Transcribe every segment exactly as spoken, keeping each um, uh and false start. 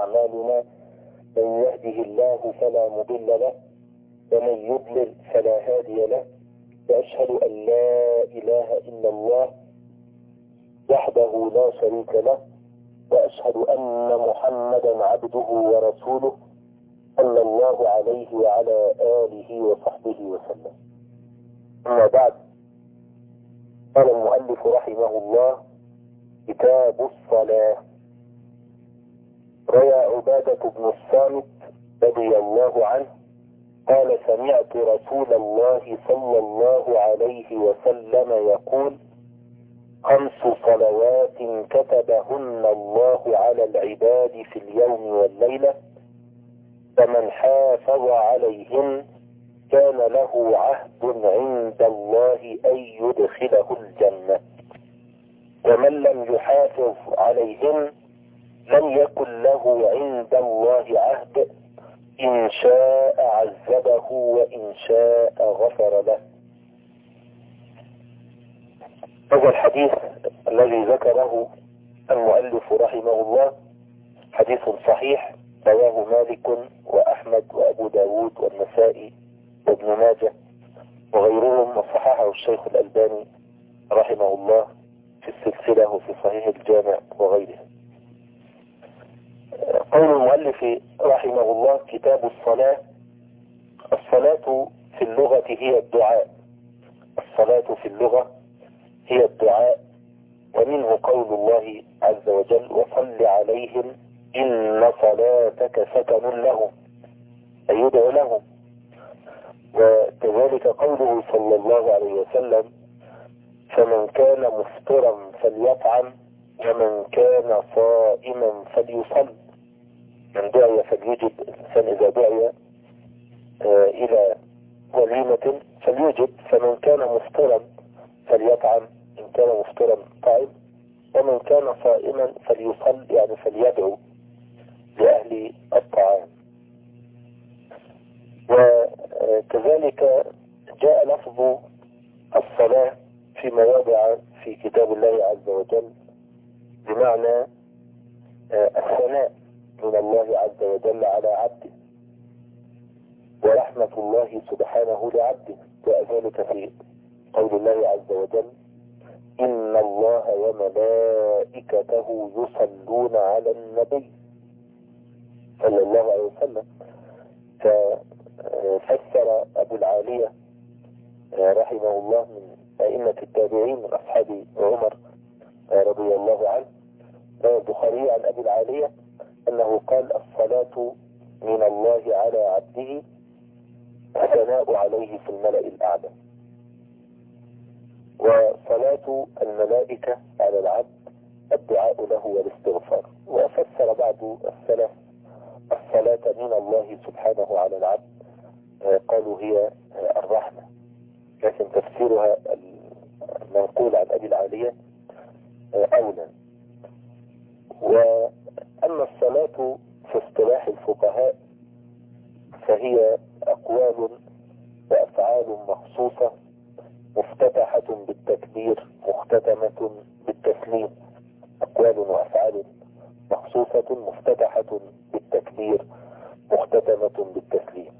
أعمالنا، من يهده الله فلا مضل له ومن يضلل فلا هادي له، وأشهد أن لا إله إلا الله وحده لا شريك له، وأشهد أن محمدا عبده ورسوله صلى الله عليه وعلى آله وصحبه وسلم. أما بعد، قال المؤلف رحمه الله: كتاب الصلاة. روى عبادة بن الصامت رضي الله عنه قال: سمعت رسول الله صلى الله عليه وسلم يقول: خمس صلوات كتبهن الله على العباد في اليوم والليلة، فمن حافظ عليهن كان له عهد عند الله أن يدخله الجنة، ومن لم يحافظ عليهن لم يكن له عند الله عهد، إن شاء عذبه وإن شاء غفر له. هذا الحديث الذي ذكره المؤلف رحمه الله حديث صحيح، رواه مالك وأحمد وأبو داود والنسائي وابن ماجه وغيرهم، وصححه الشيخ الألباني رحمه الله في السلسلة وفي صحيح الجامع وغيره. قول المؤلف رحمه الله: كتاب الصلاة. الصلاة في اللغة هي الدعاء. الصلاة في اللغة هي الدعاء، ومنه قول الله عز وجل: وصل عليهم إن صلاتك سكن لهم، أي يدعو لهم. وكذلك قوله صلى الله عليه وسلم: فمن كان مفطرا فليطعم، ومن كان صائما فليصل. من دعي فليجب، الإنسان إذا دعي آه إلى وليمة فليجب. فمن كان مفطرا فليطعم، إن كان مفطرا طعم، ومن كان صائما فليصل، يعني فليدعو لأهل الطعام. وكذلك جاء لفظ الصلاة في مواضع في كتاب الله عز وجل بمعنى الثناء من الله عز وجل على عبده، ورحمة الله سبحانه لعبده. جاء ذلك في قول الله عز وجل: إن الله وملائكته يصلون على النبي صلى الله عليه وسلم. ففسر أبو العالية رحمه الله من أئمة التابعين من أصحاب عمر رضي الله عنه، البخاري عن أبي العالية أنه قال: الصلاة من الله على عبده والثناء عليه في الملأ الأعلى. وصلاة الملائكة على العبد الدعاء له والاستغفار. وفسر بعض السلف الصلاة من الله سبحانه على العبد، قالوا هي الرحمة، لكن تفسيرها المنقول عن أبي العالية أولى. وأما الصلاة في اصطلاح الفقهاء فهي أقوال وأفعال مخصوصة مفتتحة بالتكبير مختتمة بالتسليم. أقوال وأفعال مخصوصة مفتتحة بالتكبير مختتمة بالتسليم.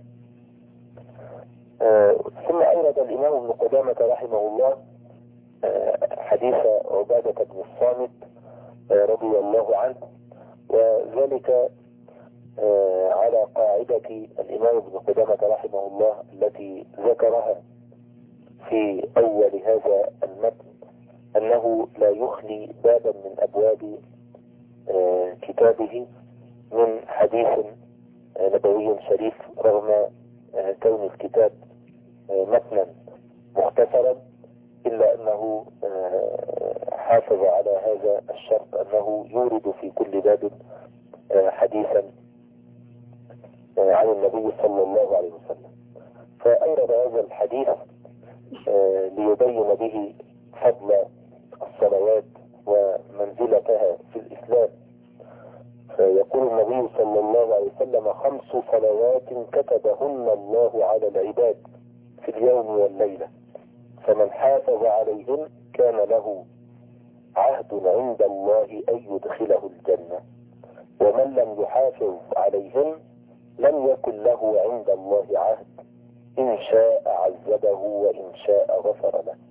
آه ثم أورد الإمام ابن قدامة رحمه الله آه حديث عبادة بن الصامت آه رضي الله عنه، وذلك آه على قاعدة الإمام ابن قدامة رحمه الله التي ذكرها في أول هذا المتن، أنه لا يخلي بابا من أبواب آه كتابه من حديث آه نبوي شريف، رغم آه كون الكتاب آه متنا مختصرا، إلا أنه آه حافظ على هذا الشرط، أنه يورد في كل باب آه حديثا آه عن النبي صلى الله عليه وسلم. فأورد هذا الحديث آه ليبين به فضل الصلوات ومنزلتها في الإسلام. فيقول النبي صلى الله عليه وسلم: خمس صلوات كتبهن الله على العباد في اليوم والليلة، فمن حافظ عليهن كان له عهد عند الله أن يدخله الجنة، ومن لم يحافظ عليهن لم يكن له عند الله عهد، إن شاء عذبه وإن شاء غفر له.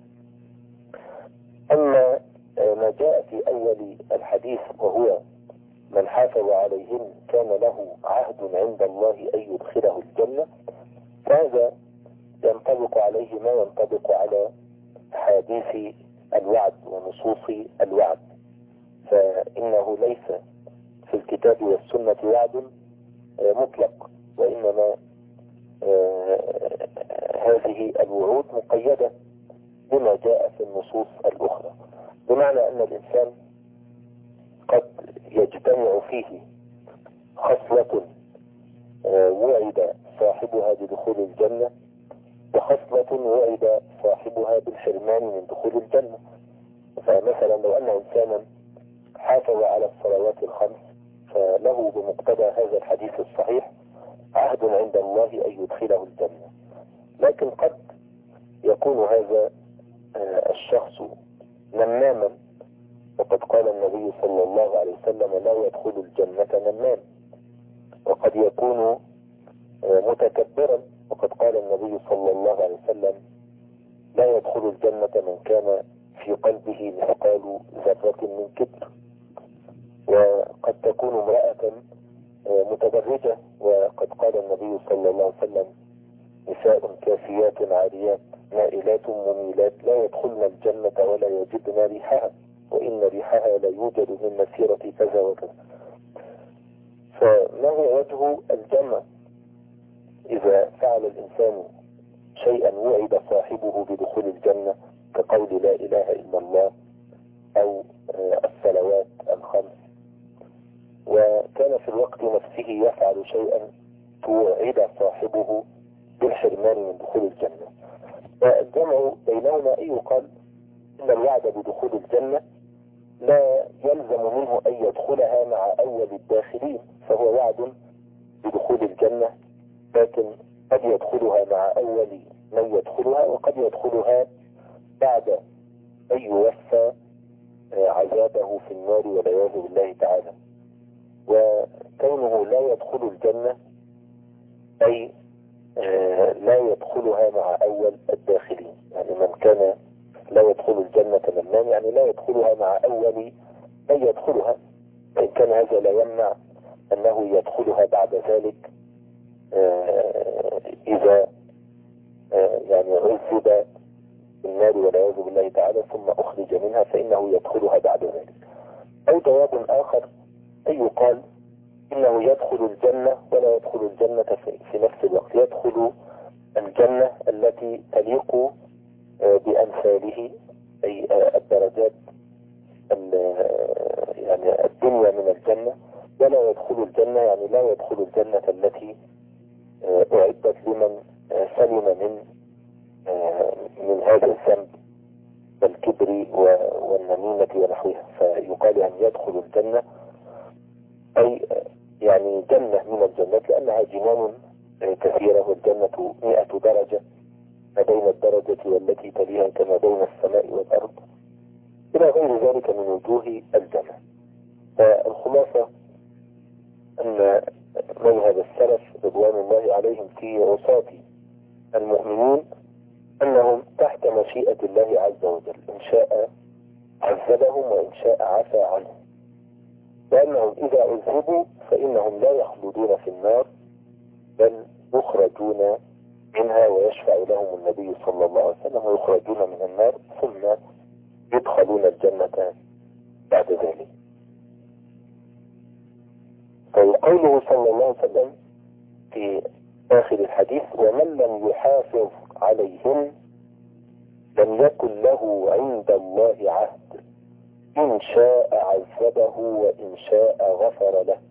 أما ما جاء في أول الحديث وهو من حافظ عليهن كان له عهد عند الله أن يدخله الجنة، فهذا ينطبق عليه ما ينطبق على حديث الوعد ونصوص الوعد، فإنه ليس في الكتاب والسنة وعد مطلق، وإنما هذه الوعود مقيدة بما جاء في النصوص الأخرى، بمعنى أن الإنسان قد يجتمع فيه خصلة وعد صاحبها بدخول الجنة، وخصلة وعد صاحبها بالحرمان من دخول الجنة. فمثلا لو أن إنسانا حافظ على الصلوات الخمس فله بمقتضى هذا الحديث الصحيح عهد عند الله أن يدخله الجنة، لكن قد يكون هذا الشخص نماما، وقد قال النبي صلى الله عليه وسلم لا يدخل الجنة نمام، وقد يكون متكبرا، وقد قال النبي صلى الله عليه وسلم لا يدخل الجنة من كان في قلبه مثقال ذرة من كبر، وقد تكون امرأة متبرجة، وقد قال النبي صلى الله عليه وسلم نساء كافيات عاريات مائلات مميلات لا يدخلن الجنة ولا يجدن ريحها، وإن ريحها لا يوجد من مسيرة كذا وكذا. فما هو وجه الجنة إذا فعل الإنسان شيئا وعد صاحبه بدخول الجنة كقول لا إله إلا الله أو الصلوات الخمس، وكان في الوقت نفسه يفعل شيئا توعد صاحبه بالحرمان من دخول الجنة؟ والجمع بينهما أن يقال إن الوعد بدخول الجنة لا يلزم منه أن يدخلها مع أول الداخلين، فهو وعد بدخول الجنة، لكن قد يدخلها مع أول من يدخلها، وقد يدخلها بعد أن يوفى عذابه في النار والعياذ بالله تعالى. وكونه لا يدخل الجنة أي لا يدخلها مع أول الداخلين، يعني من كان لا يدخل الجنة نمام يعني لا يدخلها مع أول من يدخلها، وإن كان هذا لا يمنع أنه يدخلها بعد ذلك إذا يعني عذب النار والعياذ بالله تعالى ثم أخرج منها فإنه يدخلها بعد ذلك. أو جواب آخر أن يقال إنه يدخل الجنة ولا يدخل الجنة في نفس الوقت، يدخل الجنة التي تليق بأمثاله أي الدرجات يعني الدنيا من الجنة، ولا يدخل الجنة يعني لا يدخل الجنة التي أعدت لمن سلم من من هذا الذنب والكبر والنميمة ونحوها، فيقال أن يدخل الجنة أي يعني جنة من الجنات، لأنها جنان كثيرة، والجنة مئة درجة ما بين الدرجة والتي تليها كما بين السماء والأرض إلى غير ذلك من وجوه الجنة. فالخلاصة أن مذهب السلف رضوان الله عليهم في عصاة المؤمنين أنهم تحت مشيئة الله عز وجل، إن شاء عذبهم وإن شاء عفى عنهم، وأنهم إذا عذبوا فإنهم لا يخلدون في النار بل يخرجون منها ويشفع لهم النبي صلى الله عليه وسلم ويخرجون من النار ثم يدخلون الجنة بعد ذلك. فقوله صلى الله عليه وسلم في آخر الحديث ومن لم يحافظ عليهم لم يكن له عند الله عهد، إن شاء عذبه وإن شاء غفر له.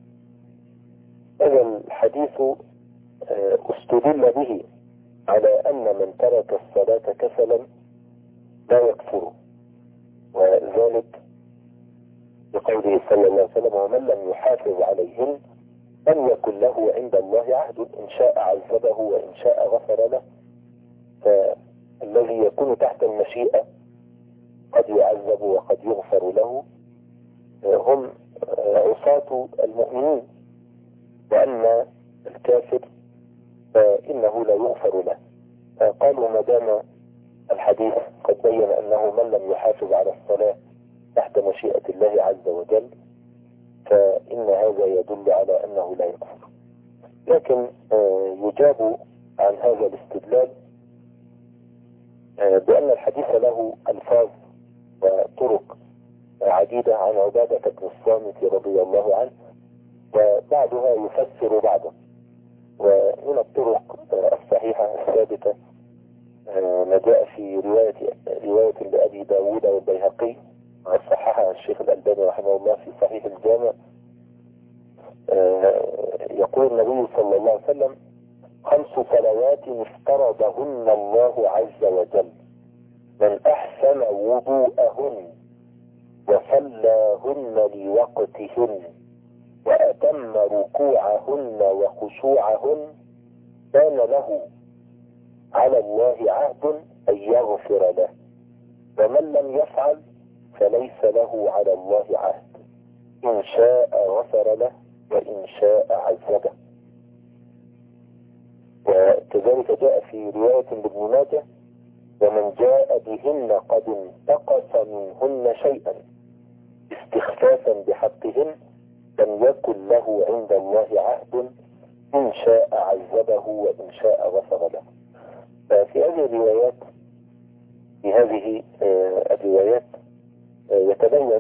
هذا الحديث استدل به على أن من ترك الصلاة كسلا لا يكفر، وذلك بقوله صلى الله عليه وسلم ومن لم يحافظ عليهن لم يكن له عند الله عهد، إن شاء عذبه وإن شاء غفر له. فالذي يكون تحت المشيئة قد يعذب وقد يغفر له هم عصاة المؤمنين، وأما الكافر فإنه لا يغفر له. قالوا ما دام الحديث قد بين أنه من لم يحافظ على الصلاة تحت مشيئة الله عز وجل فإن هذا يدل على أنه لا يكفر. لكن يجاب عن هذا الاستدلال بأن الحديث له ألفاظ وطرق عديدة عن عبادة بن الصامت رضي الله عنه، وبعضها يفسر بعضا. ومن الطرق الصحيحة الثابتة ما جاء في رواية رواية لأبي داود والبيهقي وصححها الشيخ الألباني رحمه الله في صحيح الجامع، يقول النبي صلى الله عليه وسلم: خمس صلوات افترضهن الله عز وجل، من أحسن وضوءهن وصلاهن لوقتهن وأتم ركوعهن وخشوعهن كان له على الله عهد أن يغفر له، ومن لم يفعل فليس له على الله عهد، إن شاء غفر له وإن شاء عذبه. وكذلك جاء في رواية لابن ماجه: ومن جاء بهن قد انتقص منهن شيئا استخفافا بحقهن لم يكن له عند الله عهد، إن شاء عذبه وإن شاء غفر له. ففي هذه الروايات في هذه الروايات يتبين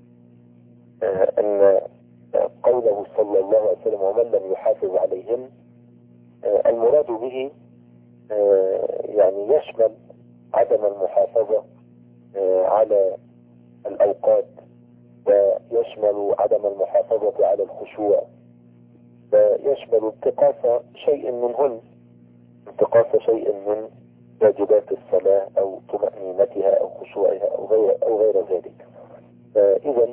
أن قوله صلى الله عليه وسلم: ومن لم يحافظ عليهن، المراد به يعني يشمل عدم المحافظة على الأوقات، ويشمل عدم المحافظة على الخشوع، ويشمل انتقاص شيء منهن، انتقاص شيء من واجبات الصلاة أو طمأنينتها أو خشوعها أو غير, أو غير ذلك. فإذا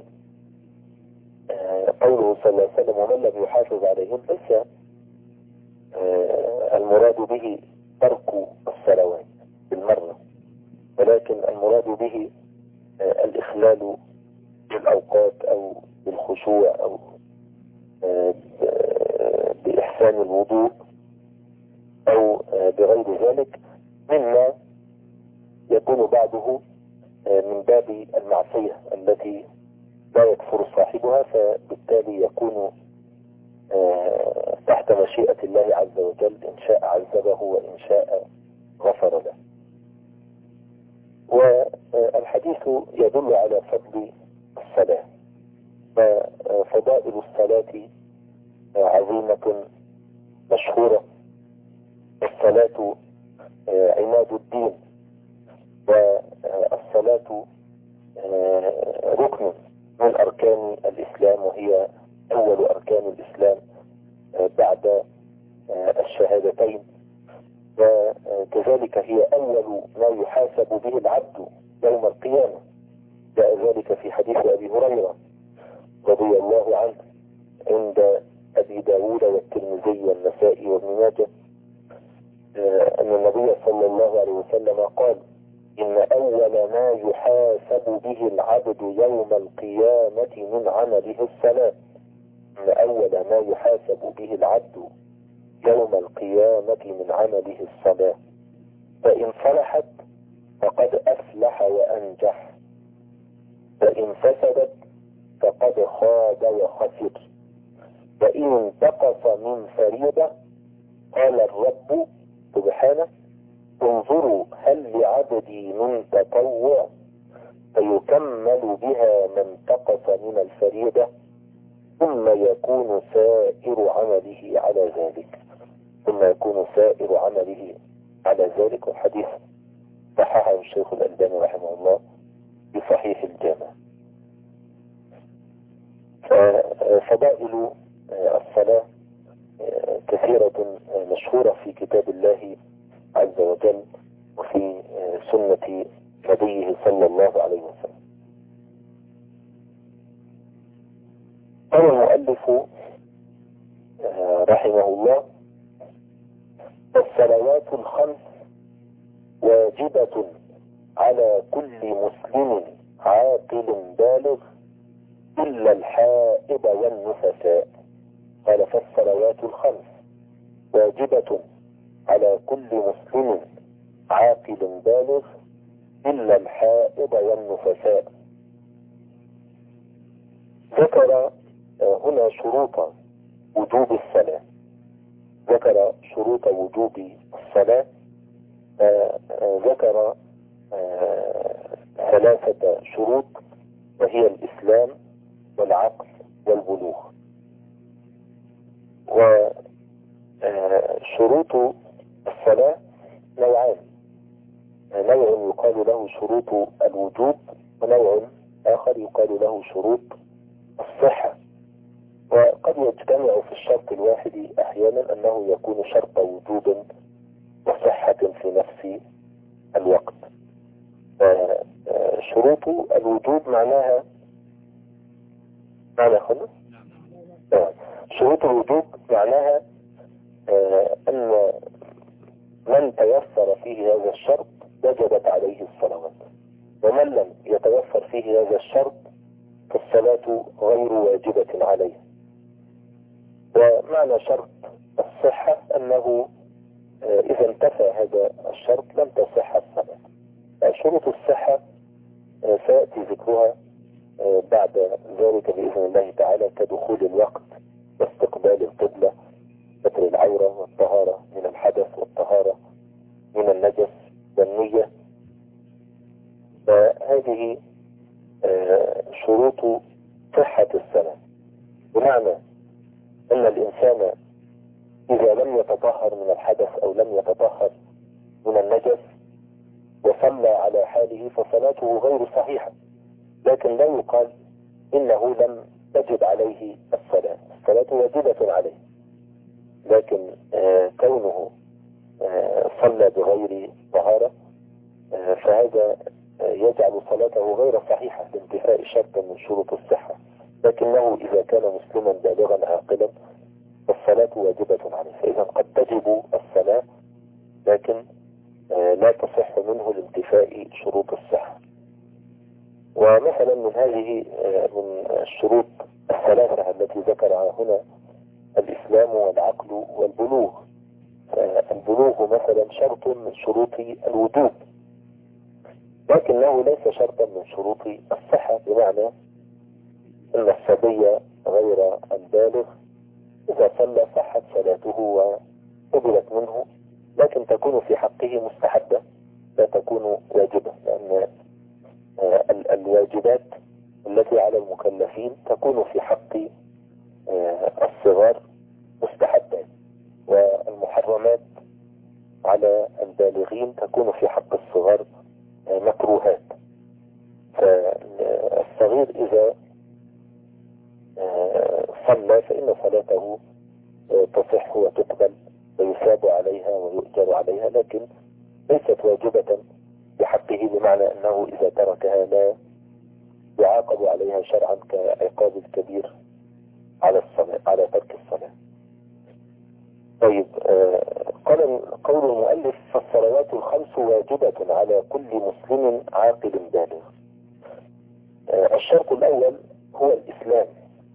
قوله صلى الله عليه وسلم: ومن لم يحافظ عليهن، ليس المراد به ترك الصلوات بالمرة، ولكن المراد به الإخلال بالأوقات أو بالخشوع أو بإحسان الوضوء أو بغير ذلك مما يكون بعضه من باب المعصية التي لا يكفر صاحبها، فبالتالي يكون تحت مشيئة الله عز وجل، إن شاء عذبه وإن شاء غفر له. والحديث يدل على فضل الصلاة، ففضائل الصلاة عظيمة مشهورة. الصلاة عماد الدين، والصلاة ركن من أركان الإسلام، وهي أول أركان الإسلام بعد الشهادتين، وكذلك هي أول ما يحاسب به العبد يوم القيامة. جاء ذلك في حديث أبي هريرة رضي الله عنه عند أبي داود والترمذي والنسائي وابن ماجه أن النبي صلى الله عليه وسلم قال: إن أول ما يحاسب به العبد يوم القيامة من عمله الصلاة. إن أول ما يحاسب به العبد يوم القيامة من عمله الصلاة، فإن صلحت فقد أفلح وأنجح، فإن فسدت فقد خاب وخسر. وإن انتقص من فريضة قال الرب سبحانه: انظروا هل لعبدي من تطوع فيكمل بها ما انتقص من الفريضة، ثم يكون سائر عمله على ذلك ثم يكون سائر عمله على ذلك. والحديث صححه الشيخ الألباني رحمه الله في صحيح الجامع. ففضائل الصلاة كثيرة مشهورة في كتاب الله عز وجل وفي سنة نبيه صلى الله عليه وسلم. قال المؤلف رحمه الله: الصلوات الخمس واجبة على كل مسلم عاقل بالغ إلا الحائض والنفساء. قال فالصلوات الخمس واجبة على كل مسلم عاقل بالغ إلا الحائض والنفساء. ذكر هنا شروط وجوب الصلاة، ذكر شروط وجوب الصلاة، ذكر ثلاثة شروط وهي الإسلام والعقل والبلوغ. وشروط الصلاة نوعان، نوع يقال له شروط الوجوب ونوع آخر يقال له شروط الصحة. وقد يجتمع في الشرط الواحد أحيانا أنه يكون شرط وجوب وصحة في نفس الوقت. شروط الوجوب معناها معنى خلص شروط الوجوب معناها أن من تيسر فيه هذا الشرط وجبت عليه الصلوات، ومن لم يتيسر فيه هذا الشرط فالصلاة غير واجبة عليه. ومعنى شرط الصحة أنه إذا انتفى هذا الشرط لم تصح الصلاة. شروط الصحة سيأتي ذكرها بعد ذلك بإذن الله تعالى، كدخول الوقت واستقبال القبلة، ستر العورة، والطهارة من الحدث، والطهارة من النجس، والنية. فهذه شروط صحة الصلاة، بمعنى أن الإنسان إذا لم يتطهر من الحدث أو لم يتطهر من النجس وصلى على حاله فصلاته غير صحيحة، لكن لا يقال إنه لم تجب عليه الصلاة، الصلاة واجبة عليه، لكن آه كونه آه صلى بغير طهارة آه فهذا آه يجعل صلاته غير صحيحة لانتفاء شرط من شروط الصحة. لكنه إذا كان مسلما بالغا عاقلا فالصلاة واجبة عليه، فإذا قد تجب الصلاة لكن آه لا تصح منه لانتفاء شروط الصحة. ومثلا من هذه آه من الشروط الثلاثة التي ذكرها هنا الإسلام والعقل والبلوغ. البلوغ مثلا شرط من شروط الوجوب، لكنه ليس شرطا من شروط الصحة، بمعنى أن الصبي غير البالغ إذا صلى صحت صلاته وقبلت منه، لكن تكون في حقه مستحبة لا تكون واجبة، لأن الواجبات التي على المكلفين تكون في حق الصغار مستحبات، والمحرمات على البالغين تكون في حق الصغار مكروهات. فالصغير إذا صلى فإن صلاته تصح وتقبل ويثاب عليها ويؤجر عليها، لكن ليست واجبة بحقه، بمعنى أنه إذا تركها لا يعاقب عليها شرعا كعقاب الكبير على الصلاة على ترك الصلاة. طيب آه قال قول المؤلف فالصلوات الخمس واجبة على كل مسلم عاقل بالغ. آه الشرط الأول هو الإسلام،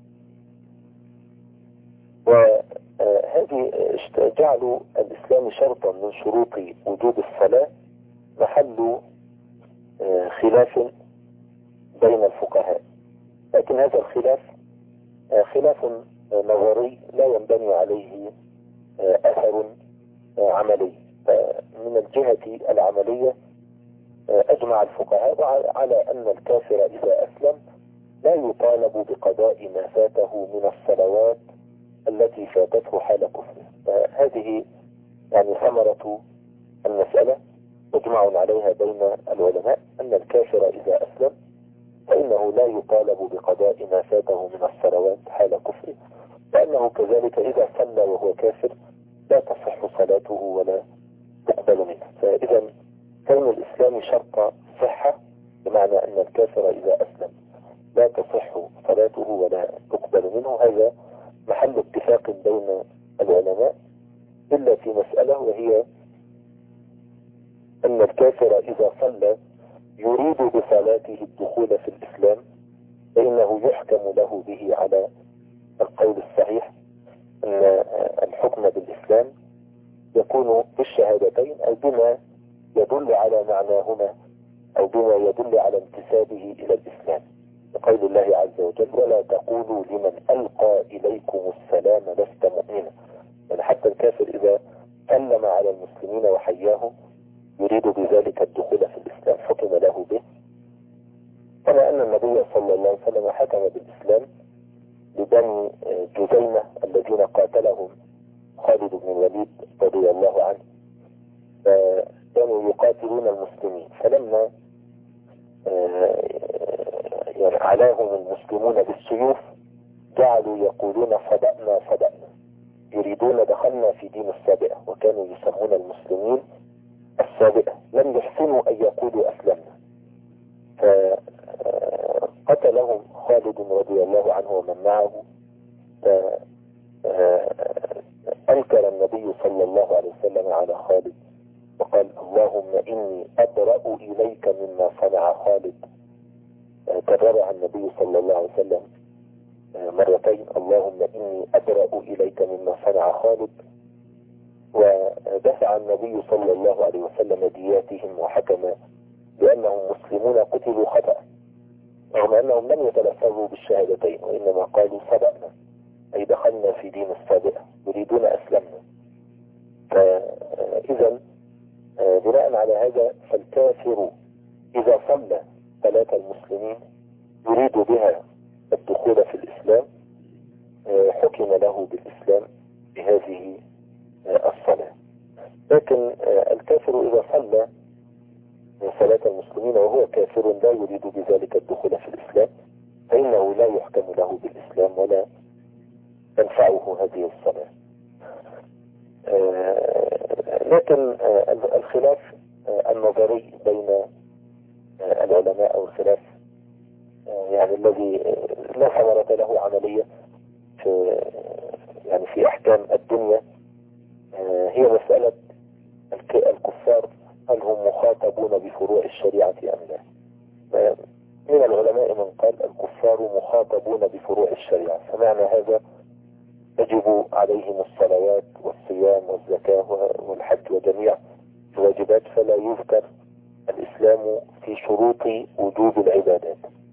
وهذه جعلوا الإسلام شرطا من شروط وجوب الصلاة محل آه خلاف بين الفقهاء، لكن هذا الخلاف آه خلاف آه نظري لا ينبني عليه أثر عملي. من الجهة العملية أجمع الفقهاء على أن الكافر إذا أسلم لا يطالب بقضاء ما فاته من الصلوات التي فاتته حال كفره. هذه يعني ثمرة المسألة مجمع عليها بين العلماء، أن الكافر إذا أسلم فإنه لا يطالب بقضاء ما فاته من الصلوات حال كفره، لأنه كذلك إذا صلى وهو كافر لا تصح صلاته ولا تقبل منه. فإذا كون الإسلام شرط صحة بمعنى أن الكافر إذا أسلم لا تصح صلاته ولا تقبل منه، هذا محل اتفاق بين العلماء، إلا في مسألة وهي أن الكافر إذا صلى يريد بصلاته الدخول في الإسلام فإنه يحكم له به على القول الصحيح أن الحكم بالإسلام يكون بالشهادتين أو بما يدل على معناهما أو بما يدل على انتسابه إلى الإسلام، بقول الله عز وجل: ولا تقولوا لمن ألقى إليكم السلام لست مؤمنا. يعني حتى الكافر إذا سلم على المسلمين وحياهم يريد بذلك الدخول في الإسلام حكم له به، كما أن النبي صلى الله عليه وسلم حكم بالإسلام لبني جزيمة الذين قاتلهم خالد بن الوليد رضي الله عنه، كانوا يقاتلون المسلمين، فلما يعني علاهم المسلمون بالسيوف جعلوا يقولون صدقنا صدقنا، يريدون دخلنا في دين السابئة، وكانوا يسمون المسلمين السابئة، لم يحسنوا أن يقولوا أسلمنا. فقتلهم خالد رضي الله عنه ومن معه. فأنكر النبي صلى الله عليه وسلم على خالد وقال: اللهم إني أبرأ إليك مما صنع خالد. كررها النبي صلى الله عليه وسلم مرتين: اللهم إني أبرأ إليك مما صنع خالد. ودفع النبي صلى الله عليه وسلم دياتهم وحكم بأنهم مسلمون قتلوا خطأ، رغم أنهم لم يتلفظوا بالشهادتين وإنما قالوا صدقنا، أي دخلنا في دين السابقة يريدون أسلمنا. فإذا بناء على هذا فالكافر إذا صلى صلاة المسلمين يريد بها الدخول في الإسلام حكم له بالإسلام بهذه الصلاة. لكن الكافر إذا صلى صلاة المسلمين وهو كافر لا يريد بذلك الدخول في الإسلام فإنه لا يحكم له بالإسلام ولا تنفعه هذه الصلاة. لكن الخلاف النظري بين العلماء أو الخلاف يعني الذي لا ثمرة له عملية في يعني في أحكام الدنيا هي مسألة الكفار هل هم مخاطبون بفروع الشريعة أم لا. من العلماء من قال الكفار مخاطبون بفروع الشريعة، فمعنى هذا يجب عليهم الصلوات والصيام والزكاة والحج وجميع الواجبات، فلا يذكر الإسلام في شروط وجوب العبادات.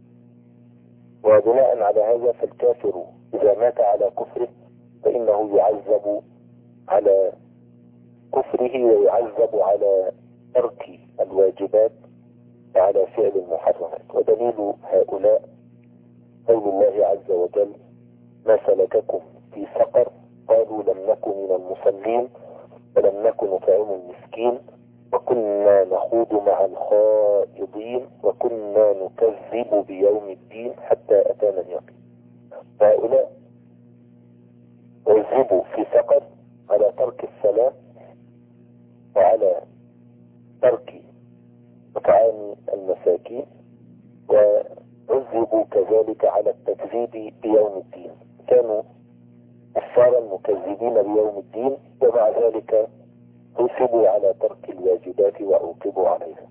وبناء على هذا فالكافر إذا مات على كفره فإنه يعذب على كفره ويعذب على ترك الواجبات وعلى فعل المحرمات. ودليل هؤلاء قول الله عز وجل: ما سلككم في سقر؟ قالوا لم نكن من المصلين ولم نكن نطعم المسكين وكنا نخوض مع الخائضين وكنا نكذب بيوم الدين حتى أتانا اليقين. هؤلاء عذبوا في سقر على ترك الصلاة وعلى ترك إطعام المساكين، وعذبوا كذلك على التكذيب بيوم الدين، كانوا كفارا مكذبين بيوم الدين ومع ذلك عذبوا على ترك الواجبات وعوقبوا عليها.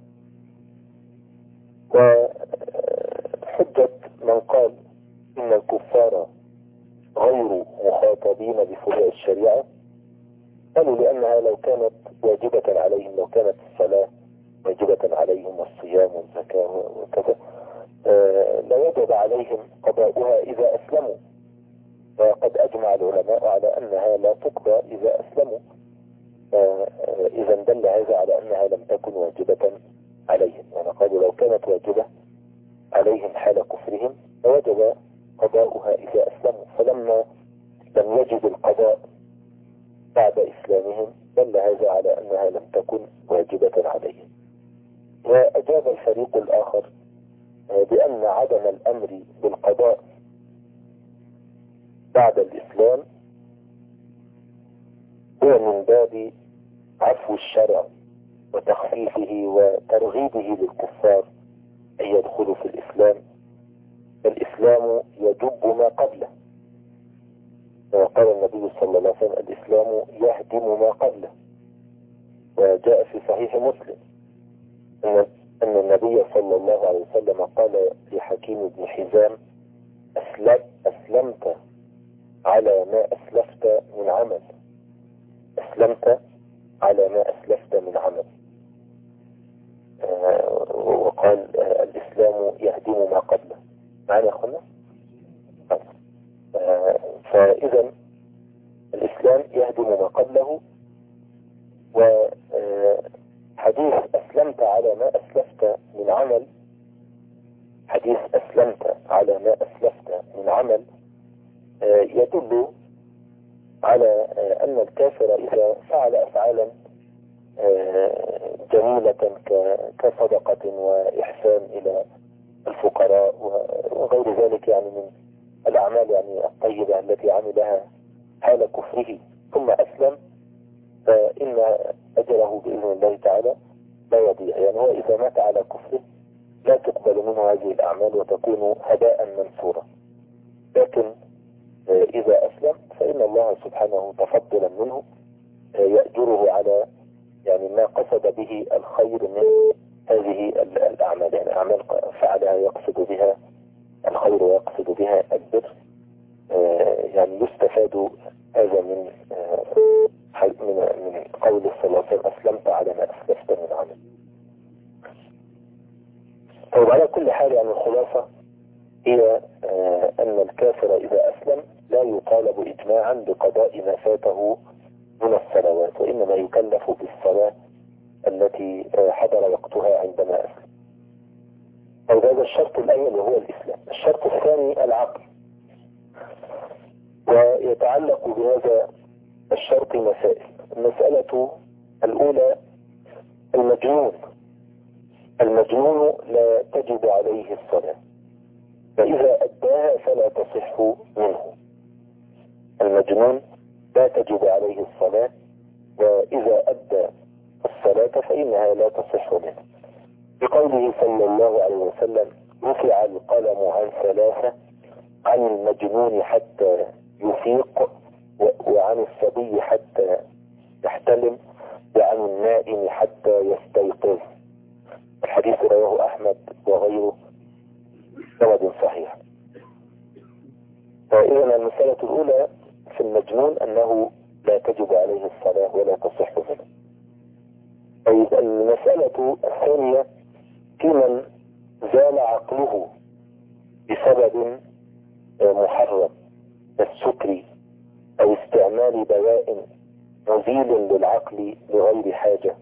وحجة من قال إن الكفار غير مخاطبين بفروع الشريعة قالوا لأنها لو كانت واجبة عليهم، لو كانت الصلاة واجبة عليهم والصيام والزكاة وكذا لوجب عليهم قضاؤها إذا أسلموا، وقد أجمع العلماء على أنها لا تقضى إذا أسلموا، إذا دل هذا على أنها لم تكن واجبة عليهم. يعني قالوا لو كانت واجبة عليهم حال كفرهم فوجب قضاؤها إذا أسلموا، فلما لم يجد القضاء بعد إسلامهم دل هذا على أنها لم تكن واجبة عليهم. وأجاب الفريق الآخر بأن عدم الأمر بالقضاء بعد الإسلام هو من باب عفو الشرع وتخفيفه وترغيبه للكفار أن يدخلوا في الإسلام، فالإسلام يجب ما قبله. وقال النبي صلى الله عليه وسلم: الإسلام يهدم ما قبله. وجاء في صحيح مسلم أن أن النبي صلى الله عليه وسلم قال لحكيم بن حزام: أسلم أسلمت على ما أسلفت من عمل، أسلمت على ما أسلفت من عمل. آه وقال آه الإسلام يهدم ما قبله. معنا يا أخوانا؟ آه فإذا الإسلام يهدم ما قبله. وحديث أسلمت على ما أسلفت من عمل، حديث أسلمت على ما أسلفت من عمل يدل على أن الكافر إذا فعل أفعالا جميلة كصدقة وإحسان إلى الفقراء وغير ذلك يعني من الأعمال يعني الطيبة التي عملها حال كفره ثم أسلم، فإن أجره بإذن الله تعالى لا يضيع. يعني هو إذا مات على كفره لا تقبل منه هذه الأعمال وتكون هباء منثورا، لكن إذا أسلم فإن الله سبحانه تفضلا منه يأجره على يعني ما قصد به الخير من هذه الأعمال، يعني أعمال فعلها يقصد بها الخير ويقصد بها البر. يعني يستفاد هذا من من من قول صلى الله عليه وسلم: أسلمت على ما أسلفت من عمل. طيب، على كل حال يعني الخلاصة هي أن الكافر إذا أسلم لا يطالب إجماعا بقضاء ما فاته من الصلوات، وإنما يكلف بالصلاة التي حضر وقتها عندما أسلم. طيب، هذا الشرط الأول وهو الإسلام. الشرط الثاني العقل، ويتعلق بهذا الشرط مسائل. المسألة الأولى: المجنون المجنون لا تجب عليه الصلاة، فإذا أداها فلا تصح منه. المجنون لا تجب عليه الصلاة، وإذا أدى الصلاة فإنها لا تصح منه، بقوله صلى الله عليه وسلم: رفع القلم عن ثلاثة: عن المجنون حتى يفيق، وعن الصبي حتى يحتلم، وعن النائم حتى يستيقظ. الحديث رواه أحمد وغيره بسند صحيح. فإذا المسألة الأولى في المجنون أنه لا تجب عليه الصلاة ولا تصح منه. طيب، المسألة الثانية في من زال عقله بسبب محرم كالسكر أو استعمال دواء مزيل للعقل بغير حاجة،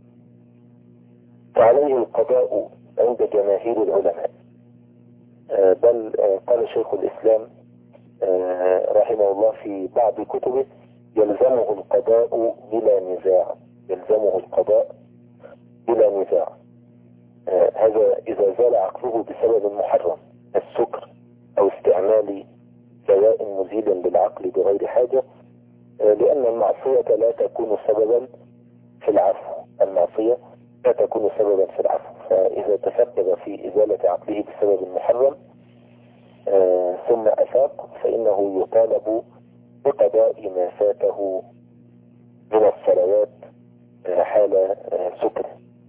فعليه القضاء عند جماهير العلماء، بل قال شيخ الإسلام رحمه الله في بعض كتبه: يلزمه القضاء بلا نزاع، يلزمه القضاء بلا نزاع. هذا إذا زال عقله بسبب محرم السكر أو استعمال دواء مزيل للعقل بغير حاجة، لأن المعصية لا تكون سببا في العفو، المعصية لا تكون سببا في العفو. فإذا تسبب في إزالة عقله بسبب محرم آه ثم أفاق فإنه يطالب بقضاء ما فاته من الصلوات آه حال آه سكر.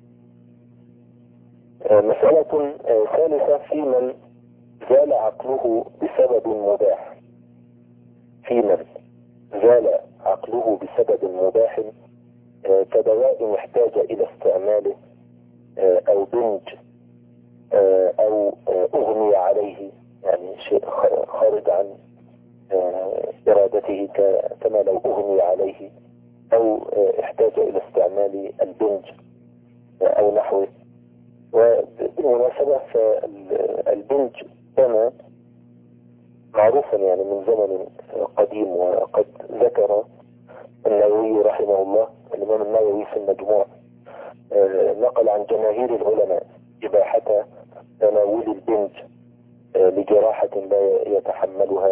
آه مسألة آه ثالثة في من زال عقله بسبب مباح، في من زال عقله بسبب مباح آه كدواء يحتاج إلى استعماله آه أو بنج آه أو آه أغمي عليه، يعني شيء خارج عن آه إرادته كما لو أغمي عليه، أو آه احتاج إلى استعمال البنج آه أو نحوه. وبالمناسبة فالبنج كان معروفا يعني من زمن قديم، وقد ذكر النووي رحمه الله، الإمام النووي في المجموع آه نقل عن جماهير العلماء إباحة تناول البنج آه لجراحة لا يتحملها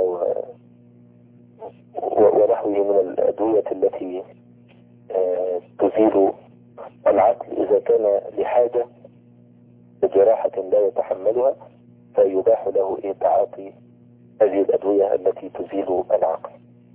ونحوه من الأدوية التي آه تزيل العقل إذا كان لحاجة لجراحة لا يتحملها، فيباح له إيه تعاطي هذه الأدوية التي تزيل العقل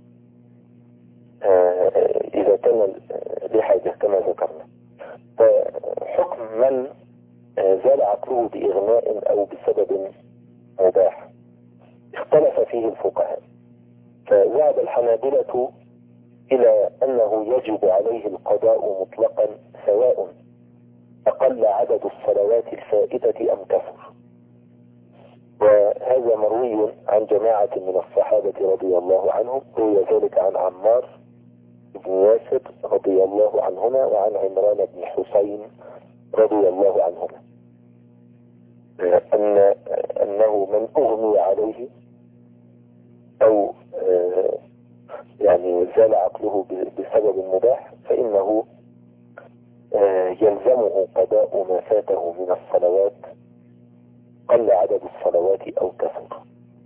آه إذا كان لحاجة كما ذكرنا. فحكم من آه عقله بإغماء أو بسبب مباح. اختلف فيه الفقهاء، فذهب الحنابلة إلى أنه يجب عليه القضاء مطلقا سواء أقل عدد الصلوات الفائتة أم كثر، وهذا مروي عن جماعة من الصحابة رضي الله عنهم، روي ذلك عن عمار بن ياسر رضي الله عنهما وعن عمران بن حسين رضي الله عنهما أن أنه من أغمي عليه أو يعني زال عقله بسبب مباح فإنه يلزمه قضاء ما فاته من الصلوات قل عدد الصلوات أو كثر.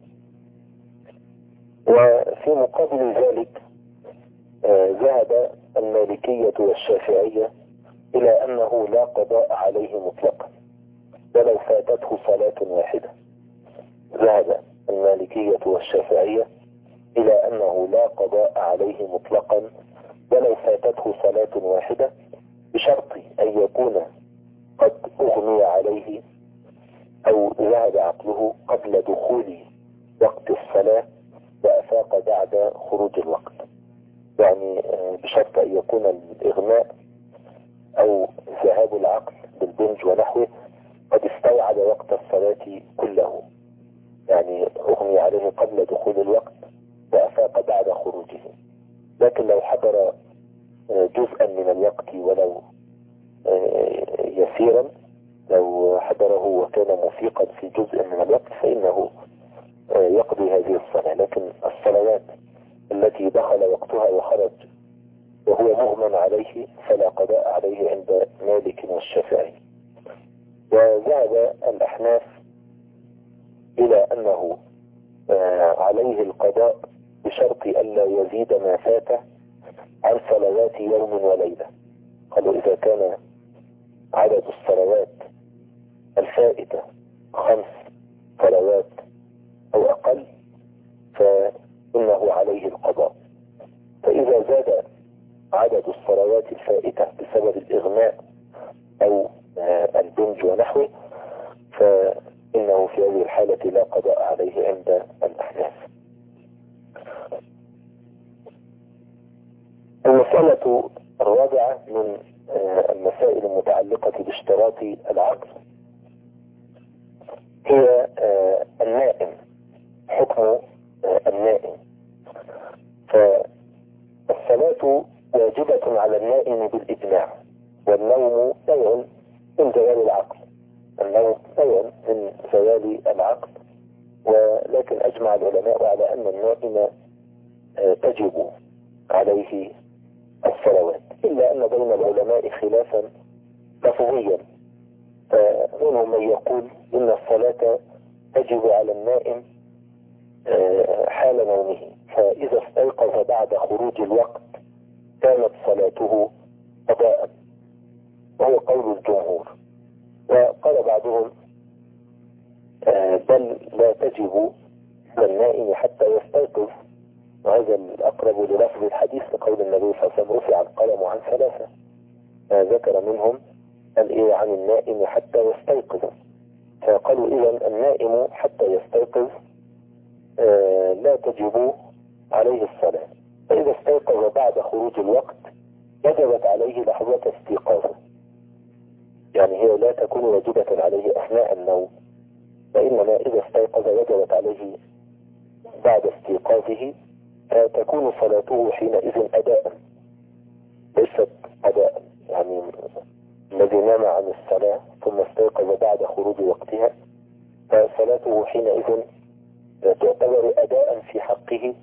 وفي مقابل ذلك ذهب المالكية والشافعية إلى أنه لا قضاء عليه مطلقا ولو فاتته صلاة واحدة. ذهب المالكية والشافعية إلى أنه لا قضاء عليه مطلقا ولو فاتته صلاة واحدة بشرط أن يكون قد أغمي عليه أو ذهب عقله قبل دخول وقت الصلاة وأفاق بعد خروج الوقت، يعني بشرط أن يكون الإغماء أو ذهاب العقل بالبنج ونحوه قد استوعب وقت الصلاة كله، يعني أغمي عليه قبل دخول الوقت وأفاق بعد خروجه. لكن لو حضر جزءا من الوقت ولو يسيرا، لو حضره وكان مفيقا في جزء من الوقت فإنه يقضي هذه الصلاة. لكن الصلوات التي دخل وقتها وخرج وهو مغمى عليه فلا قضاء عليه عند مالك والشافعي. وذهب الأحناف إلى أنه عليه القضاء بشرط ألا يزيد ما فاته عن صلوات يوم وليلة. قالوا إذا كان عدد الصلوات الفائتة خمس صلوات أو أقل فإنه عليه القضاء. فإذا زاد عدد الصلوات الفائتة بسبب الإغماء أو البنج ونحوه فإنه في هذه الحالة لا قضاء عليه عند الأحناف. المسألة الرابعة من المسائل المتعلقة باشتراط العقل هي النائم، حكم النائم. فالصلاة واجبة على النائم بالإجماع، والنوم نوع من زوال العقل، النوم نوع من زوال العقل، ولكن أجمع العلماء على أن النائم تجب عليه الصلوات، إلا أن بين العلماء خلافا لفظيا، فمنهم من يقول إن الصلاة تجب على النائم حال نومه، فإذا استيقظ بعد خروج الوقت كانت صلاته قضاء، وهو قول الجمهور. وقال بعضهم بل لا تجب على النائم حتى يستيقظ، وهذا الأقرب للفظ الحديث لقول النبي صلى الله عليه وسلم رفع القلم عن ثلاثة، ذكر منهم الإيه عن النائم حتى يستيقظ، فقالوا إذن النائم حتى يستيقظ لا تجب عليه الصلاة. فإذا استيقظ بعد خروج الوقت وجبت عليه لحظة استيقاظه، يعني هي لا تكون واجبة عليه أثناء النوم، وإنما إذا استيقظ وجبت عليه بعد استيقاظه، فتكون صلاته حينئذ أداء ليست أداء. يعني الذي نام عن الصلاة ثم استيقظ بعد خروج وقتها فصلاته حينئذ تعتبر أداء في حقه،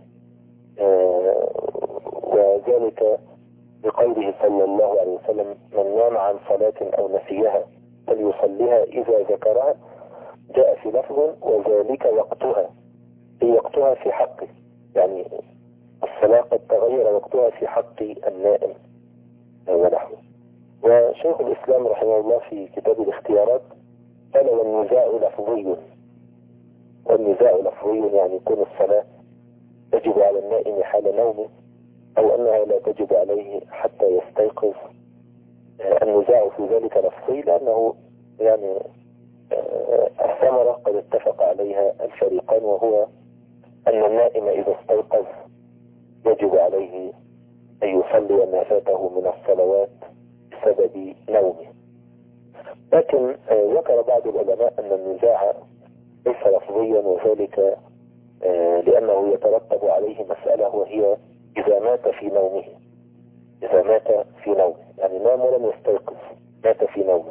وذلك بقوله صلى الله عليه وسلم من نام عن صلاة أو نسيها فليصليها إذا ذكرها. جاء في لفظ وذلك وقتها، هي وقتها في حقه، يعني الصلاة قد تغير وقتها في حق النائم ونحوه. وشيخ الإسلام رحمه الله في كتاب الاختيارات قال والنزاع لفظي، والنزاع لفظي يعني يكون الصلاة تجب على النائم حال نومه أو أنها لا تجب عليه حتى يستيقظ. النزاع في ذلك لفظي لأنه يعني الثمرة قد اتفق عليها الفريقان، وهو أن النائم إذا استيقظ يجب عليه أن يصلي ما فاته من الصلوات بسبب نومه. لكن ذكر بعض العلماء أن النزاع ليس لفظيا، وذلك لأنه يترتب عليه مسألة، وهي إذا مات في نومه إذا مات في نومه يعني نام ولم يستيقظ، مات في نومه.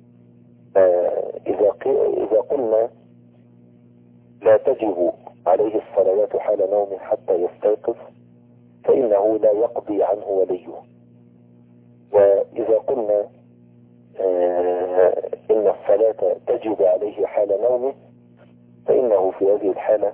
إذا إذا قلنا لا تجب عليه الصلوات حال نومه حتى يستيقظ، فإنه لا يقضي عنه وليه. وإذا قلنا إن الصلاة تجب عليه حال نومه، فإنه في هذه الحالة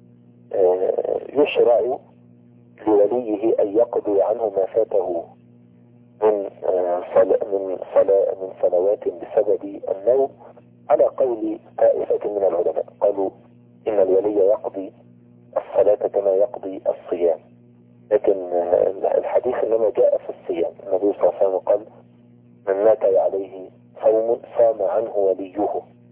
يشرع لوليه أن يقضي عنه ما فاته من من صلاة من صلوات بسبب النوم، على قول طائفة من العلماء. قالوا إن الولي يقضي الصلاة كما يقضي الصيام، لكن الحديث إنما جاء في الصيام. النبي صلى الله عليه وسلم قال: من مات عليه صوم صام عنه وليه.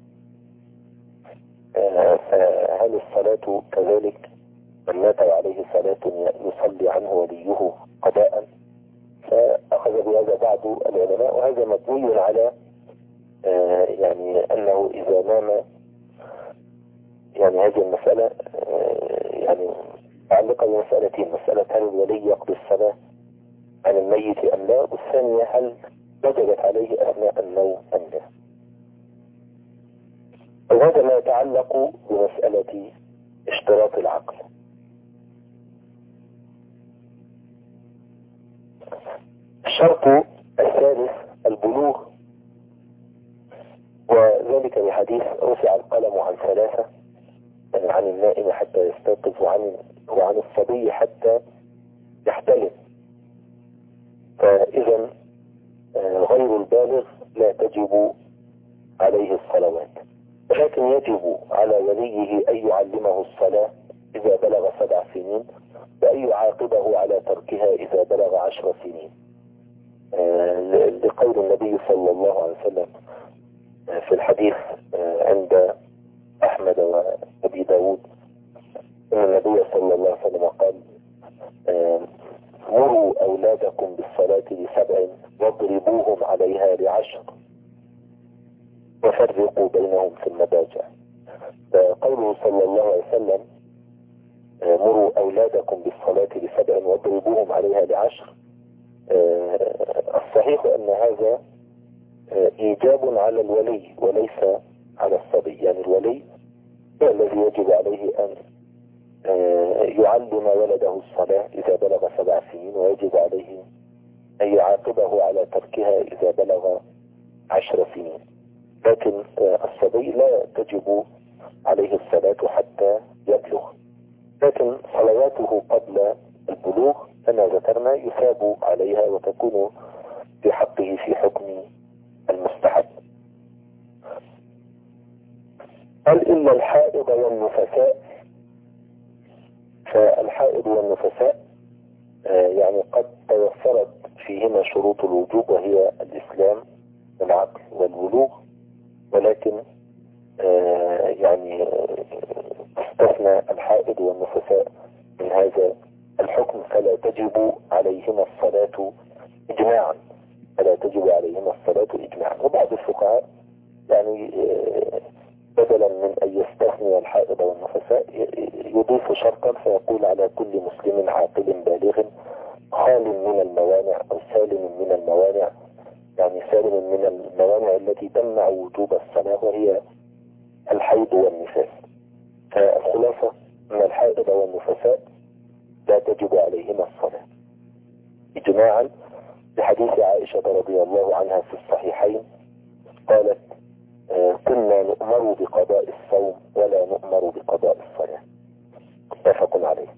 فهل الصلاة كذلك؟ من مات عليه صلاة يصلي عنه وليه قضاء؟ فأخذ بهذا بعض العلماء، وهذا مبني على يعني أنه إذا نام، يعني هذه المسألة يعني متعلقة بمسألتين: مسألة هل الولي يقضي الصلاة عن الميت أم لا، والثانية هل وجبت عليه أثناء النوم أم لا. وهذا ما يتعلق بمسألة اشتراط العقل. الشرط الثالث البلوغ، وذلك بحديث: رفع القلم عن ثلاثة، يعني عن النائم حتى يستيقظ، وعن وعن الصبي حتى يحتلم. فإذا غير البالغ لا تجب عليه الصلوات، ولكن يجب على وليه أن يعلمه الصلاة إذا بلغ سبع سنين، وأن يعاقبه على تركها إذا بلغ عشر سنين، لقول النبي صلى الله عليه وسلم في الحديث عند أحمد وأبي داود أن النبي صلى الله عليه وسلم قال: مروا أولادكم بالصلاة لسبع واضربوهم عليها لعشر وفرقوا بينهم في المضاجع. فقوله صلى الله عليه وسلم: مروا أولادكم بالصلاة لسبع واضربوهم عليها لعشر، الصحيح أن هذا إيجاب على الولي وليس على الصبي. يعني الولي هو الذي يجب عليه أن يعلم ولده الصلاة إذا بلغ سبع سنين، ويجب عليه أن يعاقبه على تركها إذا بلغ عشر سنين. لكن الصبي لا تجب عليه الصلاة حتى يبلغ، لكن صلواته قبل البلوغ كما ذكرنا يثاب عليها وتكون في حقه في حكم المستحب. قال: إلا الحائض والنفساء. فالحائض والنفساء يعني قد توفرت فيهما شروط الوجوب، وهي الإسلام والعقل والبلوغ، ولكن يعني استثنى الحائض والنفساء من هذا الحكم، فلا تجب عليهما الصلاة إجماعا فلا تجب عليهما الصلاة إجماعا. وبعض الفقهاء يعني بدلا من أن يستثني الحائض والنفساء يضيف شرطا، فيقول: على كل مسلم عاقل بالغ خال من الموانع أو سالم من الموانع، يعني سالم من الموانع التي تمنع وجوب الصلاة، وهي الحيض والنفاس. فالخلاصة أن الحائض والنفساء لا تجب عليهما الصلاة إجماعا، بحديث عائشة رضي الله عنها في الصحيحين قالت: كنا نؤمر بقضاء الصوم ولا نؤمر بقضاء الصلاة. متفق عليه.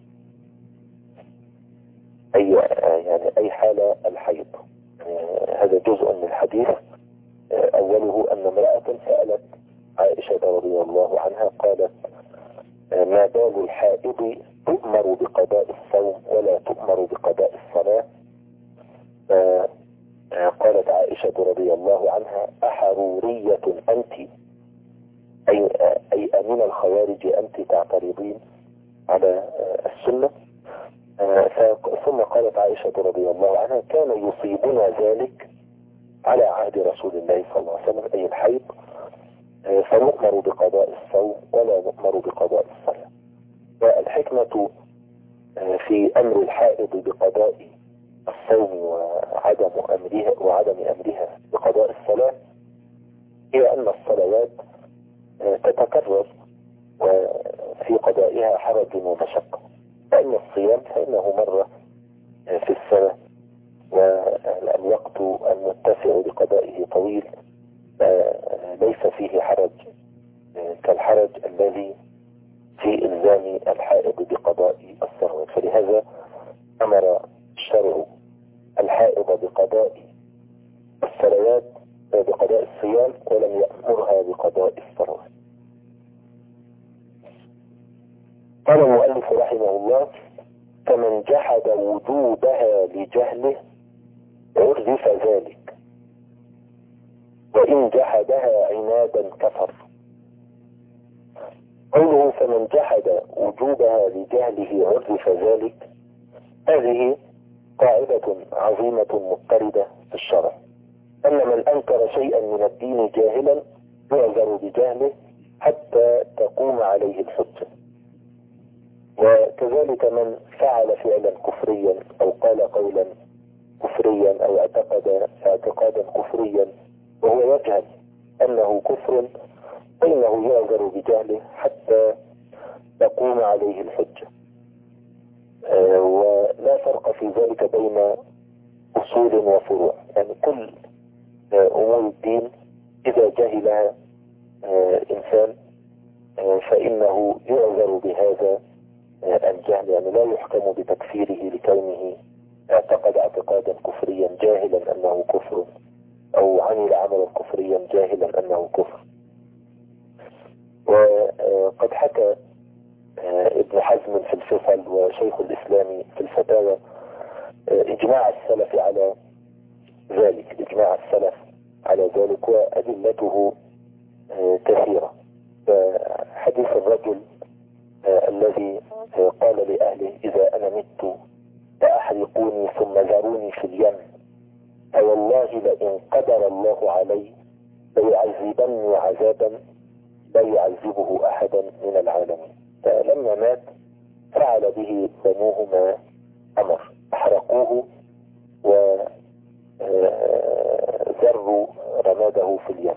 أي يعني أي حالة الحيض. هذا جزء من الحديث. أوله أن امرأة سألت عائشة رضي الله عنها قالت: ما بال الحائض تؤمر بقضاء الصوم ولا تؤمر بقضاء الصلاة؟ قالت عائشة رضي الله عنها: أحرورية أنت؟ أي, أي من الخوارج أنت تعترضين على السنة؟ ثم قالت عائشة رضي الله عنها كان يصيبنا ذلك على عهد رسول الله صلى الله عليه وسلم أي الحيض، فنؤمر بقضاء الصوم ولا نؤمر بقضاء الصلاة. والحكمة في أمر الحائض بقضاء الصوم وعدم أمرها وعدم أمرها بقضاء الصلاة هي أن الصلوات تتكرر وفي قضائها حرج ومشقة، فإن الصيام فإنه مرة في السنة والوقت المتسع لقضائه طويل، ليس فيه حرج كالحرج الذي في إلزام الحائض بقضاء الصلوات. فلهذا أمر الشرع الحائض بقضاء الصلوات بقضاء الصيام ولم يأمرها بقضاء الصلوات. قال المؤلف رحمه الله فمن جحد وجوبها لجهله عرف ذلك، وإن جحدها عنادا كفر. قوله فمن جحد وجوبها لجهله عرف ذلك، هذه قاعدة عظيمة مضطردة في الشرع، أن من أنكر شيئا من الدين جاهلا يعذر بجهله حتى تقوم عليه الحجة، وكذلك من فعل فعلا كفريا أو قال قولا كفريا أو اعتقد اعتقادا كفريا وهو يجهل أنه كفر فإنه يعذر بجهله حتى تقوم عليه الحجة. آه ولا فرق في ذلك بين أصول وفروع، يعني كل آه أمور الدين إذا جهلها آه إنسان آه فإنه يعذر بهذا آه الجهل، يعني لا يحكم بتكفيره لكونه اعتقد اعتقادا كفريا جاهلا أنه كفر أو عمل عملا كفريا جاهلا أنه كفر. وقد حكى ابن حزم في الفصل وشيخ الإسلام في الفتاوى إجماع السلف على ذلك، إجماع السلف على ذلك وأدلته كثيرة. حديث الرجل الذي قال لأهله إذا أنا مت فأحرقوني ثم ذروني في اليم، فوالله لئن قدر الله علي ليعذبني عذابا لا يعذبه أحدا من العالمين. فلما مات فعل به بنوه ما أمر، أحرقوه وذروا رماده في اليم.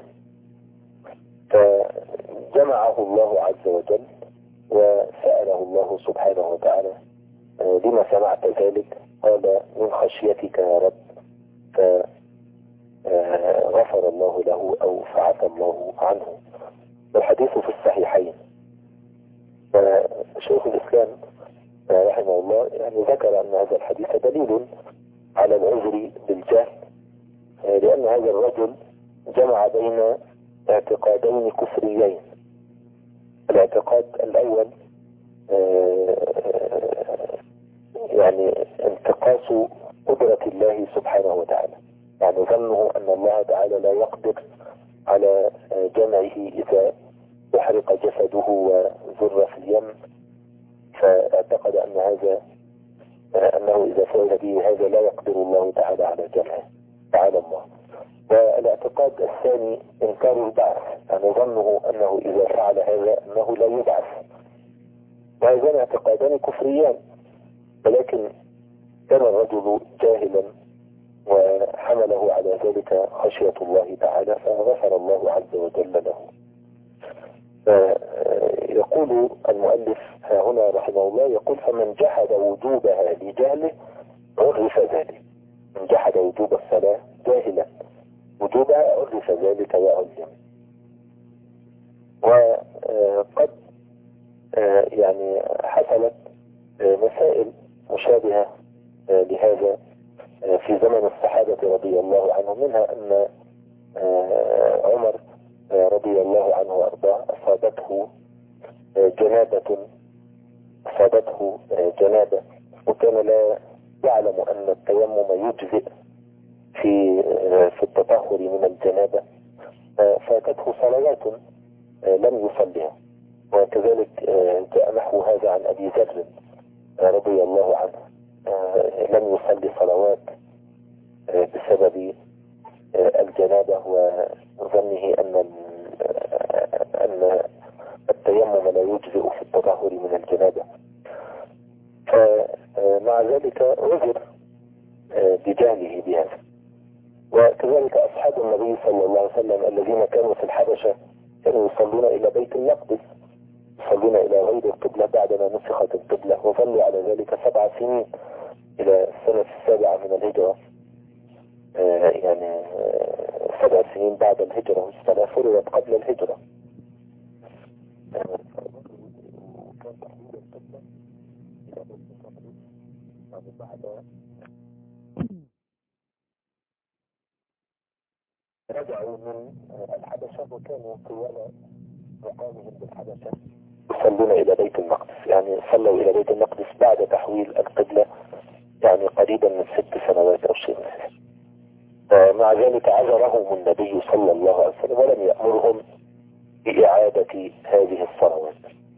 فجمعه الله عز وجل وسأله الله سبحانه وتعالى لما سمعت ذلك؟ قال من خشيتك يا رب، فغفر الله له أو فعفى الله عنه. والحديث في الصحيحين. شيخ الإسلام رحمه الله يعني ذكر أن هذا الحديث دليل على العذر بالجهل، لأن هذا الرجل جمع بين اعتقادين كفريين. الاعتقاد الأول يعني انتقاص قدرة الله سبحانه وتعالى، يعني ظنه أن الله تعالى لا يقدر على جمعه إذا احرق جسده وذر في اليم، فاعتقد أن هذا أنه إذا فعل به هذا لا يقدر الله تعالى على جمعه، تعالى الله. والاعتقاد الثاني إنكار البعث، يعني ظنه أنه إذا فعل هذا أنه لا يبعث. وهذان اعتقادان كفريان، ولكن كان الرجل جاهلا وحمله على ذلك خشية الله تعالى فغفر الله عز وجل له. يقول المؤلف هنا رحمه الله يقول فمن جحد وجوبها لجهله عرف ذلك. من جحد وجوب الصلاة جاهلا وجوبها عرف ذلك وعلم. وقد يعني حصلت مسائل مشابهة لهذا في زمن الصحابة رضي الله عنهم، منها أن عمر رضي الله عنه وأرضاه أصابته جنابة أصابته جنابة وكان لا يعلم أن التيمم يجزئ في في التطهر من الجنابة، فاتته صلوات لم يصليها. وكذلك جاء نحو هذا عن أبي ذر رضي الله عنه، لم يصلي صلوات بسبب الجنابة وظنه أن أن التيمم لا يجزئ في التطهر من الجنابة. فمع ذلك عذر بجهله بهذا. وكذلك أصحاب النبي صلى الله عليه وسلم الذين كانوا في الحبشة كانوا يصلون إلى بيت المقدس، يصلون إلى غير القبلة بعدما نسخت القبلة، وظلوا على ذلك سبع سنين إلى السنة السابعة من الهجرة، آه يعني آه سبع سنين بعد الهجرة، والصلاة فرضت قبل الهجرة. وكان تحويل القبلة إلى بيت المقدس يعني بعد رجعوا من الحبشة، وكانوا طوال مقامهم بالحبشة يصلون إلى بيت المقدس، يعني صلوا إلى بيت المقدس بعد تحويل القبلة يعني قريبا من ست سنوات أو شيء. مع ذلك عذرهم النبي صلى الله عليه وسلم ولم يأمرهم بإعادة هذه الصلوات.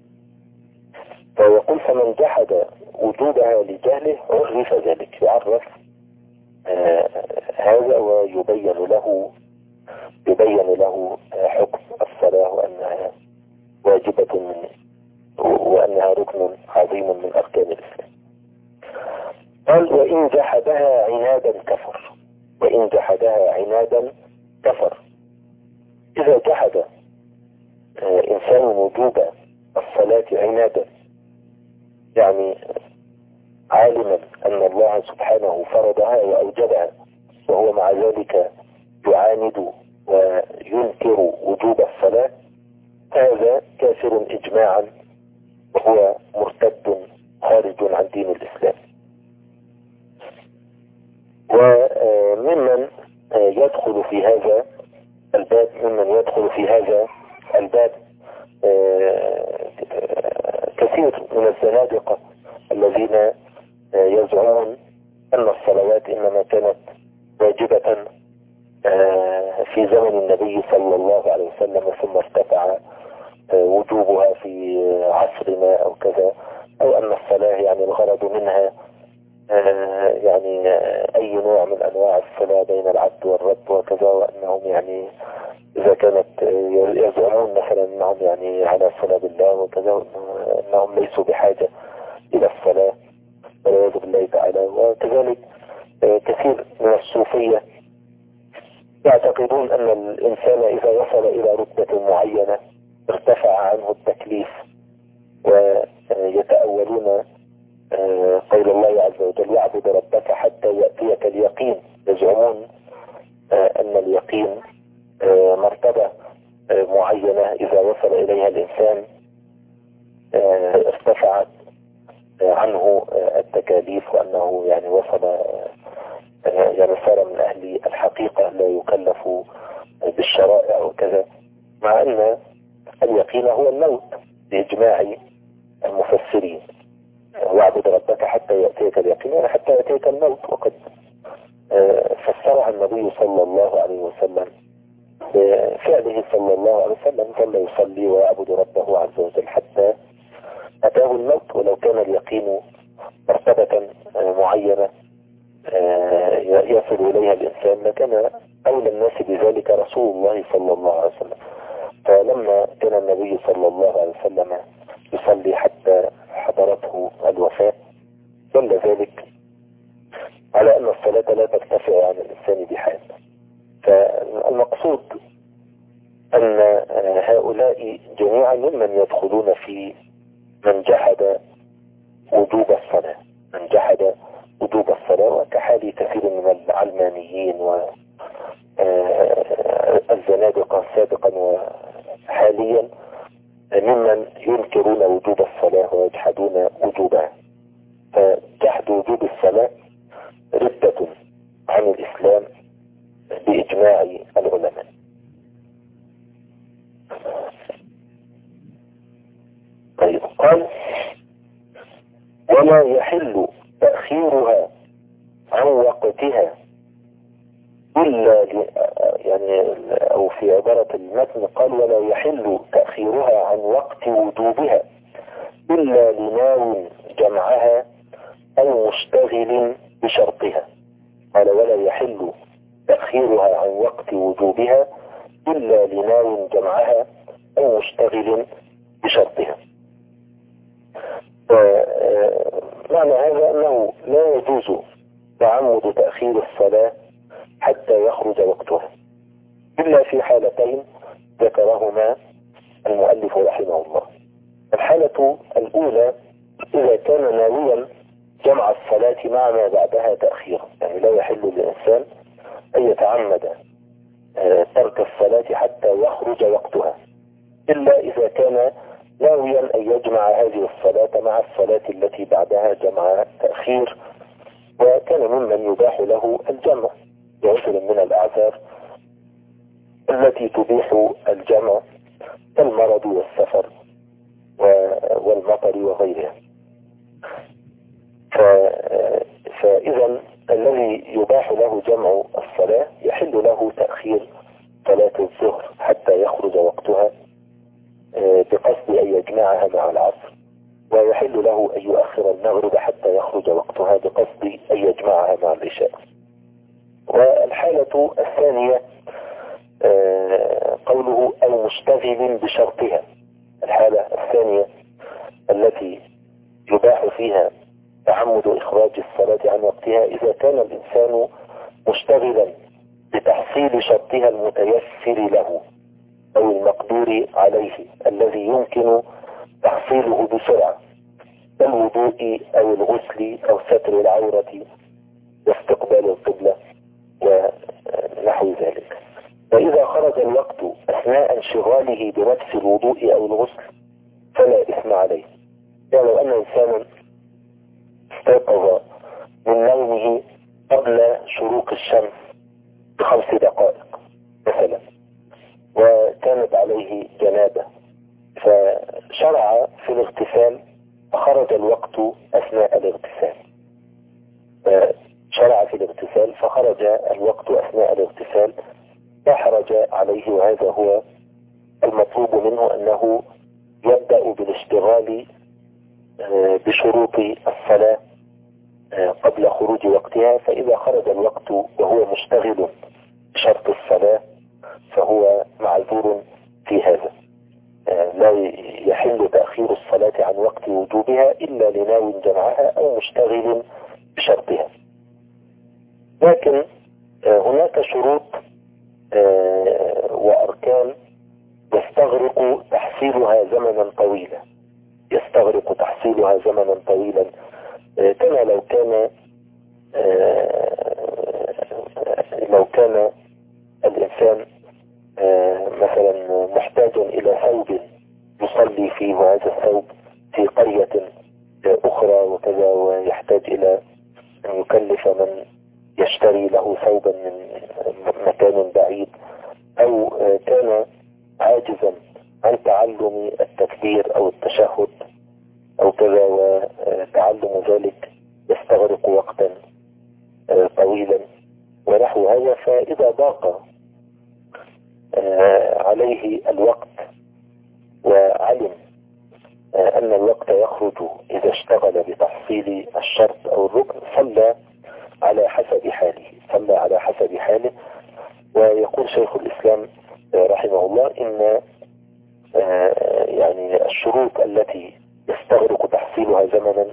فيقول فمن جحد وجوبها لجهله عرف ذلك، يعرف آه هذا ويبين له يبين له حكم الصلاة وأنها واجبة من وأنها ركن عظيم من أركان الإسلام. قال وإن جحدها عنادا كفر، وإن جحدها عنادا كفر. إذا جحد آه إنسان وجوب الصلاة عنادا، يعني عالما أن الله سبحانه فرضها وأوجبها وهو مع ذلك يعاند وينكر وجوب الصلاة، هذا كافر إجماعا وهو مرتد خارج عن دين الإسلام. وممن يدخل في هذا الباب ممن يدخل في هذا الباب كثير من الزنادقة الذين يزعمون أن الصلوات إنما كانت واجبة في زمن النبي صلى الله عليه وسلم ثم ارتفع وجوبها في عصرنا أو كذا، أو أن الصلاة يعني الغرض منها يعني أي نوع من أنواع الصلاة بين العبد والرب وكذا، وأنهم يعني إذا كانت يزعمون مثلا أنهم يعني على صلاة بالله وكذا، وأنهم ليسوا بحاجة إلى الصلاة والعياذ بالله تعالى. وكذلك كثير من الصوفية يعتقدون أن الإنسان إذا وصل إلى رتبة معينة ارتفع عنه التكليف، ويتأولون قول الله عز وجل واعبد ربك حتى يأتيك اليقين. يزعمون أن اليقين مرتبة معينة إذا وصل إليها الإنسان ارتفعت عنه التكاليف، وأنه يعني وصل يعني صار من أهل الحقيقة لا يكلف بالشرائع وكذا، مع أن اليقين هو الموت بإجماع المفسرين. واعبد ربك حتى يأتيك اليقين يعني حتى يأتيك الموت، وقد فسرها النبي صلى الله عليه وسلم بفعله صلى الله عليه وسلم، ظل يصلي ويعبد ربه عز وجل حتى أتاه الموت. ولو كان اليقين مرتبة معينة يصل إليها الإنسان لكان أولى الناس بذلك رسول الله صلى الله عليه وسلم. فلما كان النبي صلى الله عليه وسلم يصلي حتى حضرته الوفاة دل ذلك على أن الصلاة لا ترتفع عن الإنسان بحال. فالمقصود أن هؤلاء جميعا ممن يدخلون في من جحد وجوب الصلاة من جحد وجوب الصلاة وكحال كثير من العلمانيين والزنادقة سابقا وحاليا ممن ينكرون وجوب الصلاة ويجحدون وجوبها. فجحد وجوب الصلاة ردة عن الإسلام بإجماع العلماء. طيب قال ولا يحل تأخيرها عن وقتها إلا ل... يعني أو في عبارة المتن قال ولا يحل تأخيرها عن وقت وجوبها إلا لناو جمعها أو مشتغل بشرطها. قال ولا يحل تأخيرها عن وقت وجوبها إلا لناو جمعها أو مشتغل بشرطها. معنى هذا أنه لا يجوز تعمد تأخير الصلاة حتى يخرج وقتها إلا في حالتين ذكرهما المؤلف رحمه الله. الحالة الأولى إذا كان ناويا جمع الصلاة مع ما بعدها تأخيرا، يعني لا يحل للإنسان أن يتعمد ترك الصلاة حتى يخرج وقتها إلا إذا كان ناويا أن يجمع هذه الصلاة مع الصلاة التي بعدها جمع تأخير، وكان ممن يباح له الجمع بعذر من الأعذار التي تبيح الجمع كالمرض والسفر والمطر وغيرها. فإذا الذي يباح له جمع الصلاة يحل له تأخير صلاة الظهر حتى يخرج وقتها بقصد أن يجمعها مع العصر، ويحل له أن يؤخر المغرب حتى يخرج وقتها بقصد أن يجمعها مع العشاء. والحالة الثانية قوله أو مشتغل بشرطها. الحالة الثانية التي يباح فيها تعمد إخراج الصلاة عن وقتها إذا كان الإنسان مشتغلا بتحصيل شرطها المتيسر له أو المقدور عليه الذي يمكن تحصيله بسرعة كالوضوء أو الغسل أو ستر العورة واستقبال القبلة ونحو ذلك. وإذا خرج الوقت أثناء انشغاله بنفس الوضوء أو الغسل فلا إثم عليه. يعني لو أن إنسانا استيقظ من نومه قبل شروق الشمس بخمس دقائق مثلا وكانت عليه جنابة فشرع في الاغتسال فخرج الوقت أثناء الاغتسال شرع في الاغتسال فخرج الوقت أثناء الاغتسال لا حرج عليه، وهذا هو المطلوب منه أنه يبدأ بالاشتغال بشروط الصلاة قبل خروج وقتها، فإذا خرج الوقت وهو مشتغل بشرط الصلاة فهو معذور في هذا. لا يحل تأخير الصلاة عن وقت وجوبها إلا لناو جمعها أو مشتغل بشرطها. لكن هناك شروط وأركان يستغرق تحصيلها زمنا طويلا يستغرق تحصيلها زمنا طويلا كما لو كان لو كان الإنسان مثلا محتاج إلى ثوب يصلي فيه، وهذا الثوب في قرية أخرى وكذا، ويحتاج إلى أن يكلف من يشتري له ثوبا من مكان بعيد، أو كان عاجزا عن تعلم التكبير أو التشهد أو كذا، وتعلم ذلك يستغرق وقتا طويلا ونحو هذا. فإذا ضاق عليه الوقت وعلم أن الوقت يخرج إذا اشتغل بتحصيل الشرط أو الركن صلى على حسب حاله صلى على حسب حاله. ويقول شيخ الإسلام رحمه الله إن يعني الشروط التي يستغرق تحصيلها زمنا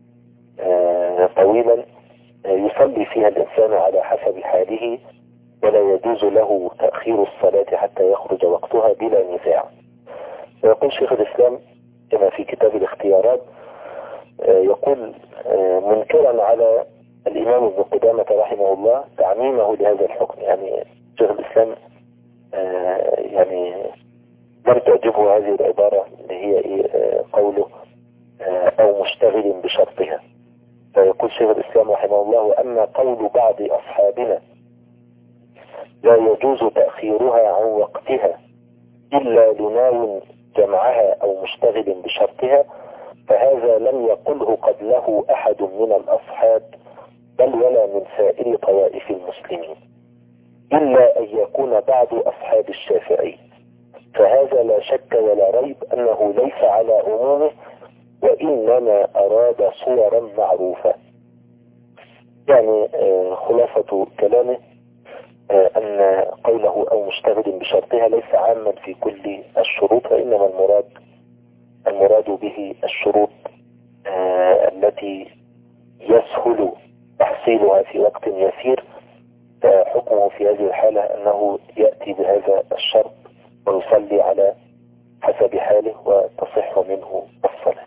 طويلا يصلي فيها الإنسان على حسب حاله، ولا يجوز له تأخير الصلاة حتى يخرج وقتها بلا نزاع. ويقول شيخ الإسلام كما في كتاب الاختيارات يقول منكرا على الإمام ابن قدامة رحمه الله تعميمه لهذا الحكم. يعني شيخ الإسلام يعني لم تعجبه هذه العبارة اللي هي قوله أو مشتغل بشرطها. فيقول شيخ الإسلام رحمه الله وأما قول بعض أصحابنا لا يجوز تأخيرها عن وقتها إلا لناو جمعها أو مشتغل بشرطها فهذا لم يقله قبله أحد من الأصحاب بل ولا من سائر طوائف المسلمين. إلا أن يكون بعض أصحاب الشافعي، فهذا لا شك ولا ريب أنه ليس على عمومه، وإنما أراد صورا معروفة. يعني خلاصة كلامه أن قوله أو مشتغل بشرطها ليس عاما في كل الشروط، وإنما المراد المراد به الشروط التي يسهل تحصيلها في وقت يسير. فحكمه في هذه الحالة أنه يأتي بهذا الشرط ويصلي على حسب حاله وتصح منه الصلاة.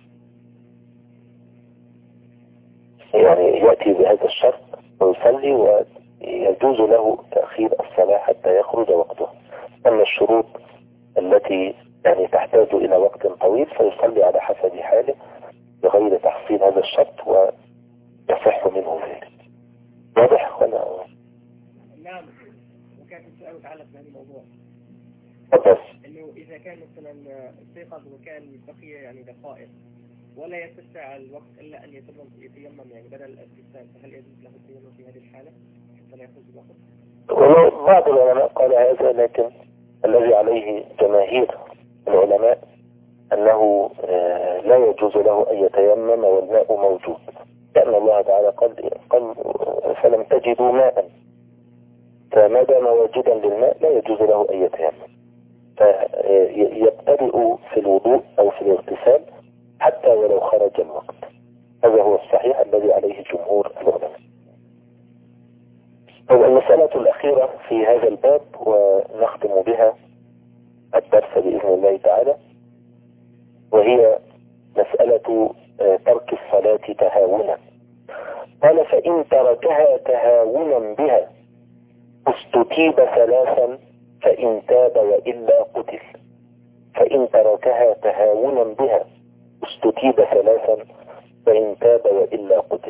يعني يأتي بهذا الشرط ويصلي ويجوز له تأخير الصلاة حتى يخرج وقتها. أما الشروط التي يعني تحتاج إلى وقت طويل فيصلي على حسب حاله بغير تحصيل هذا الشرط ويصح منه ذلك. واضح ولا؟ نعم. وكان السؤال يتعلق بهذا الموضوع. بس إنه إذا كان مثلا استيقظ وكان بقي يعني دقائق ولا يتسع الوقت إلا أن يتيمم يعني بدل الاغتسال، فهل يجوز له التيمم في هذه الحالة حتى لا يخرج الوقت؟ والله بعض العلماء قال هذا، لكن الذي عليه جماهير العلماء أنه لا يجوز له أن يتيمم والماء موجود، لأن الله تعالى قال قال فلم تجدوا ماء، فما دام واجدا للماء لا يجوز له أن يتيمم، فيبتدئ في الوضوء أو في الاغتسال حتى ولو خرج الوقت. هذا هو الصحيح الذي عليه جمهور العلماء. المسألة الأخيرة في هذا الباب ونختم بها الدرس بإذن الله تعالى، وهي مسألة ترك الصلاة تهاونا. قال فإن تركها تهاونا بها استتيب ثلاثا فإن تاب وإلا قتل. فإن تركها تهاونا بها استتيب ثلاثا فإن تاب وإلا قتل.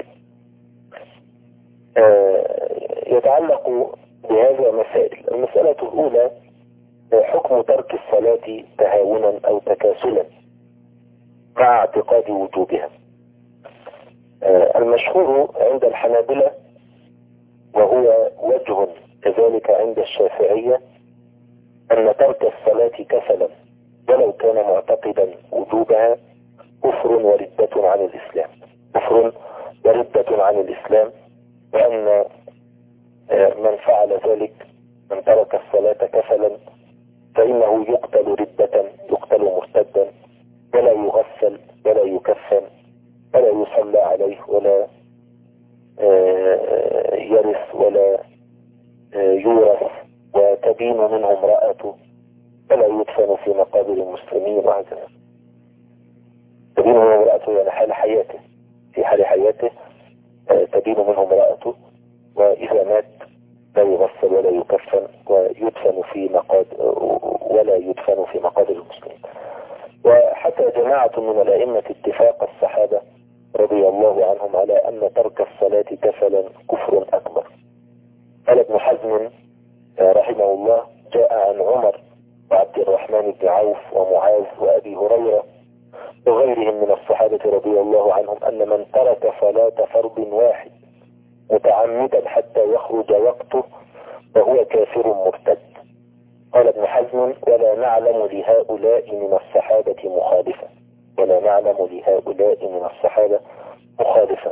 آه يتعلق بهذا مسائل. المسألة الأولى حكم ترك الصلاة تهاونا أو تكاسلا مع اعتقاد وجوبها. آه المشهور عند الحنابلة وهو وجه كذلك عند الشافعية أن ترك الصلاة كسلا ولو كان معتقدا وجوبها كفر وردة عن الإسلام، كفر وردة عن الإسلام، وأن من فعل ذلك من ترك الصلاة كسلا فإنه يقتل ردة، يقتل مرتدا، ولا يغسل ولا يكفن ولا يصلى عليه ولا يرث ولا يورث، وتبين منه امرأته ولا يدفن في مقابر المسلمين وهكذا. تبين منه امرأته يعني حال حياته، في حال حياته تبين منه امرأته، وإذا مات لا يغسل ولا يكفن ويدفن في مقابر ولا يدفن في مقابر المسلمين. وحتى جماعة من الأئمة اتفاق الصحابة رضي الله عنهم على أن ترك الصلاة كسلا كفر أكبر. قال ابن حزم رحمه الله جاء عن عمر وعبد الرحمن بن عوف ومعاذ وأبي هريرة وغيرهم من الصحابة رضي الله عنهم أن من ترك صلاة فرض واحد متعمدا حتى يخرج وقته فهو كافر مرتد. قال ابن حزم ولا نعلم لهؤلاء من الصحابة مخالفا، ولا نعلم لهؤلاء من الصحابة مخالفا.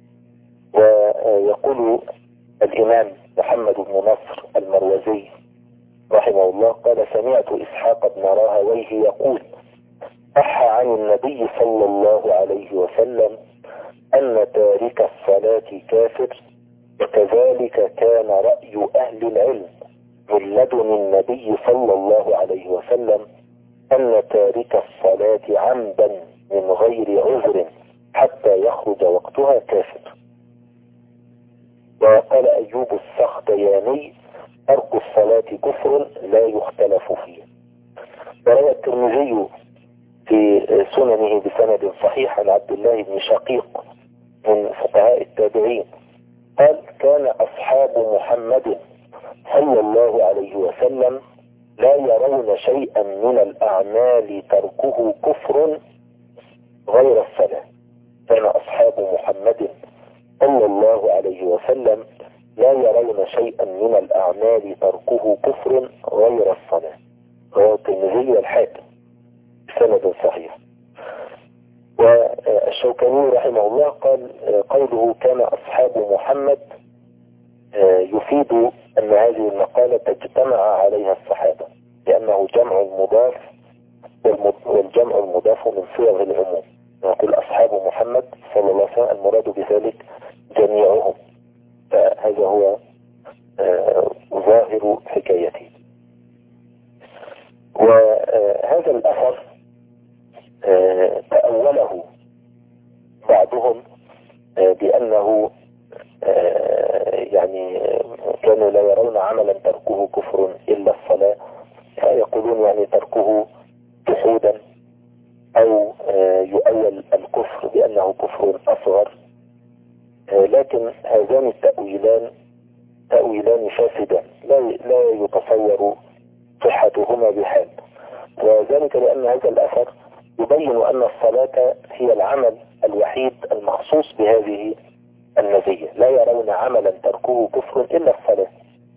ويقول الإمام محمد بن نصر المروزي رحمه الله قال سمعت إسحاق بن راهويه يقول صح عن النبي صلى الله عليه وسلم أن تارك الصلاة كافر، وكذلك كان رأي أهل العلم من لدن النبي صلى الله عليه وسلم أن تارك الصلاة عمدا من غير عذر حتى يخرج وقتها كافر. وقال أيوب السختياني ترك الصلاة كفر لا يختلف فيه. وروى الترمذي في سننه بسند صحيح عن عبد الله بن شقيق من فقهاء التابعين قال كان أصحاب محمد صلى الله عليه وسلم لا يرون شيئا من الأعمال تركه كفر غير الصلاة. كان أصحاب محمد صلى الله عليه وسلم لا يرون شيئا من الأعمال تركه كفر غير الصلاة. رواه الترمذي والحاكم بسند صحيح. والشوكاني رحمه الله قال قوله كان أصحاب محمد يفيد أن هذه المقالة اجتمع عليها الصحابة، لأنه جمع مضاف، والجمع المضاف من صيغ العموم. نقول أصحاب محمد صلى الله عليه وسلم، المراد بذلك جميعهم، فهذا هو ظاهر حكايته. وهذا الأثر تأوله بعضهم بأنه يعني كانوا لا يرون عملا تركه كفر إلا الصلاة، فيقولون يعني تركه جحودا، أو يؤول الكفر بأنه كفر أصغر. لكن هذان التأويلان تأويلان فاسدان لا لا يتصور صحتهما بحال، وذلك لأن هذا الأثر يبين أن الصلاة هي العمل الوحيد المخصوص بهذه المزية. لا يرون عملا تركه كفر إلا الصلاة.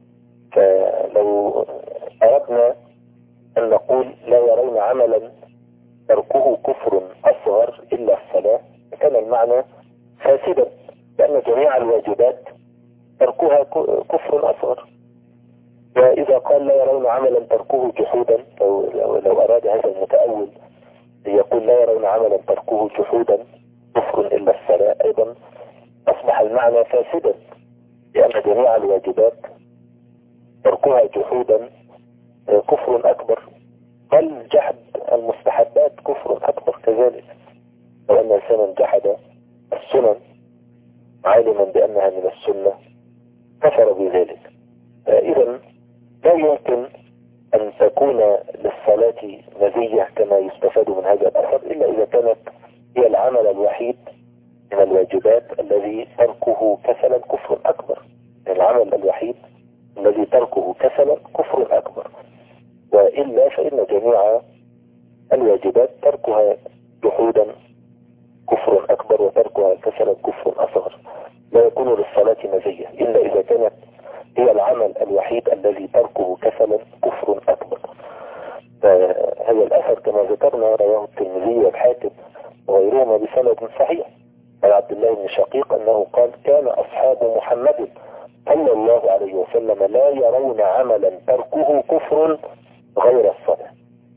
فلو أردنا أن نقول لا يرون عملا تركه كفر أصغر إلا الصلاة، كان المعنى فاسدا، لأن جميع الواجبات تركها كفر أصغر. وإذا قال لا يرون عملا تركه جحودا، لو, لو أراد هذا المتأول يقول لا يرون عملا تركه جحودا كفر إلا الصلاة، أيضا أصبح المعنى فاسدا، لأن جميع الواجبات تركها جحودا كفر أكبر، بل جحد المستحبات كفر أكبر كذلك. لو أن إنسانا جحد السنن عالما بأنها من السنة كفر بذلك. إذن لا يمكن أن تكون للصلاة مزية كما يستفاد من هذا الأثر إلا إذا كانت هي العمل الوحيد من الواجبات الذي تركه كسلا كفر أكبر. العمل الوحيد الذي تركه كسلا كفر أكبر، وإلا فإن جميع الواجبات تركها جحودا كفر أكبر، وتركها كسلا كفر أصغر. لا يكون للصلاة مزية إلا إذا كانت هي العمل الوحيد الذي تركه كسلا كفر أكبر. فهذا الأثر كما ذكرنا رواه الترمذي والحاكم وغيرهما بسند صحيح عن عبد الله بن شقيق أنه قال كان أصحاب محمد صلى الله عليه وسلم لا يرون عملا تركه كفر غير الصلاة.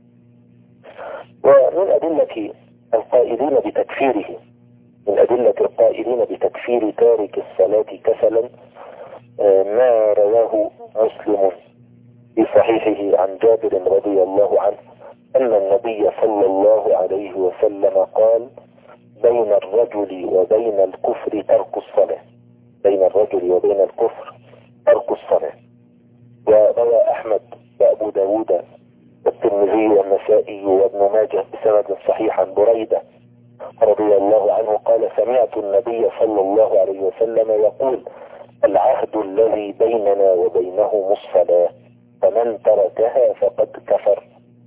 ومن أدلة القائلين بتكفيره من أدلة القائلين بتكفير تارك الصلاة كسلا ما رواه مسلم في صحيحه عن جابر رضي الله عنه أن النبي صلى الله عليه وسلم قال بين الرجل وبين الكفر ترك الصلاة. بين الرجل وبين الكفر ترك الصلاة. وروى أحمد وأبو داود والترمذي والنسائي وابن ماجه بسند صحيح عن بريدة رضي الله عنه قال سمعت النبي صلى الله عليه وسلم يقول العهد الذي بيننا وبينهم الصلاة فمن تركها فقد كفر.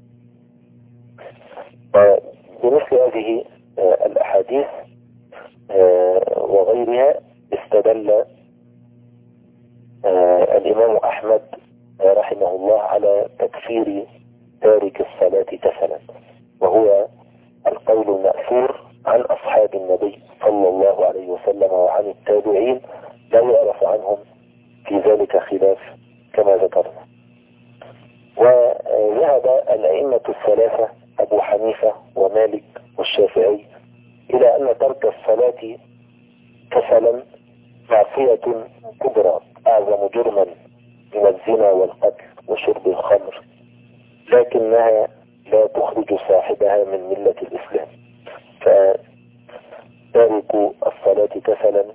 بمثل هذه الأحاديث وغيرها استدل الإمام أحمد رحمه الله على تكفير تارك الصلاة كسلا، وهو القول المأثور عن أصحاب النبي صلى الله عليه وسلم وعن التابعين، لا يعرف عنهم في ذلك خلاف كما ذكرنا. وذهب الأئمة الثلاثة أبو حنيفة ومالك والشافعي إلى أن ترك الصلاة كسلا معصية كبرى أعظم جرما من الزنا والقتل وشرب الخمر، لكنها لا تخرج صاحبها من ملة الإسلام. فتارك الصلاة كسلا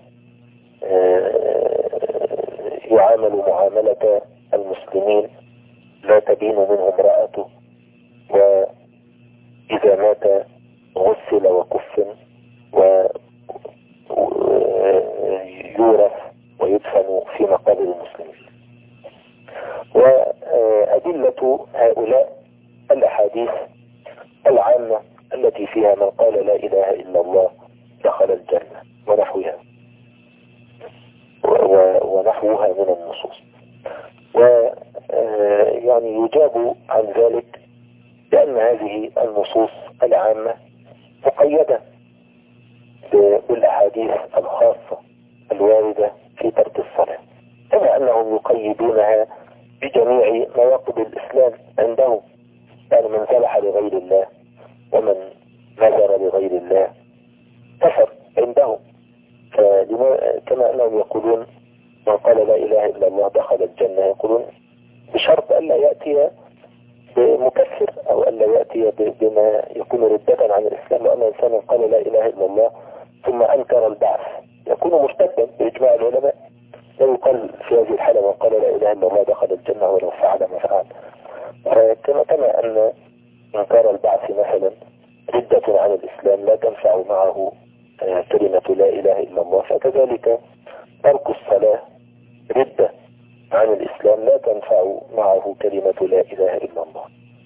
يعامل معاملة المسلمين لا تبين منه امرأته، وإذا مات غسل وكفن ويورث ويدفن في مقابر المسلمين. وأدلة هؤلاء الأحاديث العامة التي فيها من قال لا إله إلا الله دخل الجنة ونحوها، ونحوها من النصوص. ويعني يجاب عن ذلك بأن هذه النصوص العامة مقيدة بالأحاديث الخاصة الواردة في ترك الصلاة، كما أنهم يقيدونها بجميع نواقض الإسلام عندهم، يعني من ذبح لغير الله ومن نذر لغير الله كفر عندهم. كما أنهم يقولون من قال لا إله إلا الله دخل الجنة، يقولون بشرط ألا يأتي بمكفر أو ألا يأتي بما يكون ردة عن الإسلام، لأن إنسان قال لا إله إلا الله ثم أنكر البعث يكون مرتدا بإجماع العلماء. لا يقال في هذه الحالة من قال لا إله إلا الله دخل الجنة ولو فعل ما فعل. كما كما أن إنكار البعث مثلا ردة عن الإسلام لا تنفع معه كلمة لا إله إلا الله، فكذلك ترك الصلاة ردة عن الإسلام لا تنفع معه كلمة لا إله إلا الله.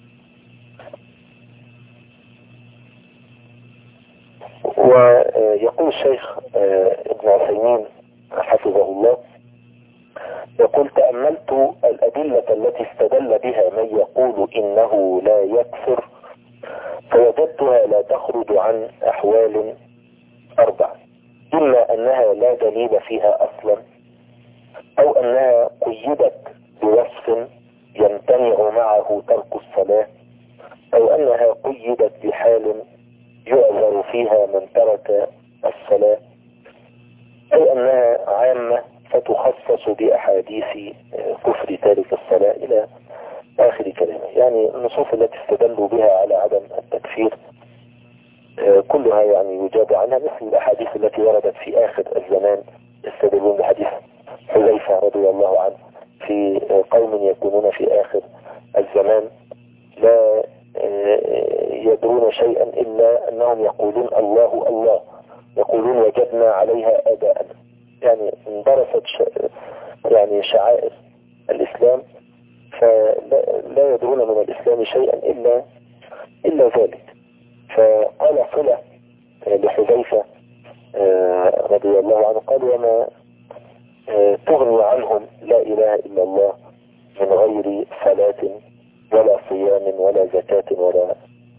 ويقول الشيخ ابن عثيمين حفظه الله، يقول تأملت الأدلة التي استدل بها من يقول إنه لا يكفر فوجدتها لا تخرج عن أحوال أربع: إما أنها لا دليل فيها أصلا، أو أنها قيدت بوصف يمتنع معه ترك الصلاة، أو أنها قيدت بحال يعذر فيها من ترك الصلاة، أو أنها عامة فتخصص بأحاديث كفر تارك الصلاة إلى آخر كلمة. يعني النصوص التي استدلوا بها على عدم التكفير كلها يعني يجاب عنها، مثل الأحاديث التي وردت في آخر الزمان يستدلون بحديث حذيفة رضي الله عنه في قوم يكونون في آخر الزمان لا يدرون شيئا إلا أنهم يقولون الله الله، يقولون وجدنا عليها آباءنا، يعني اندرست يعني شعائر الإسلام فلا يدرون من الإسلام شيئا إلا إلا ذلك. فقال صلة لحذيفة رضي الله عنه قال وما تغني عنهم لا إله إلا الله من غير صلاة ولا صيام ولا زكاة ولا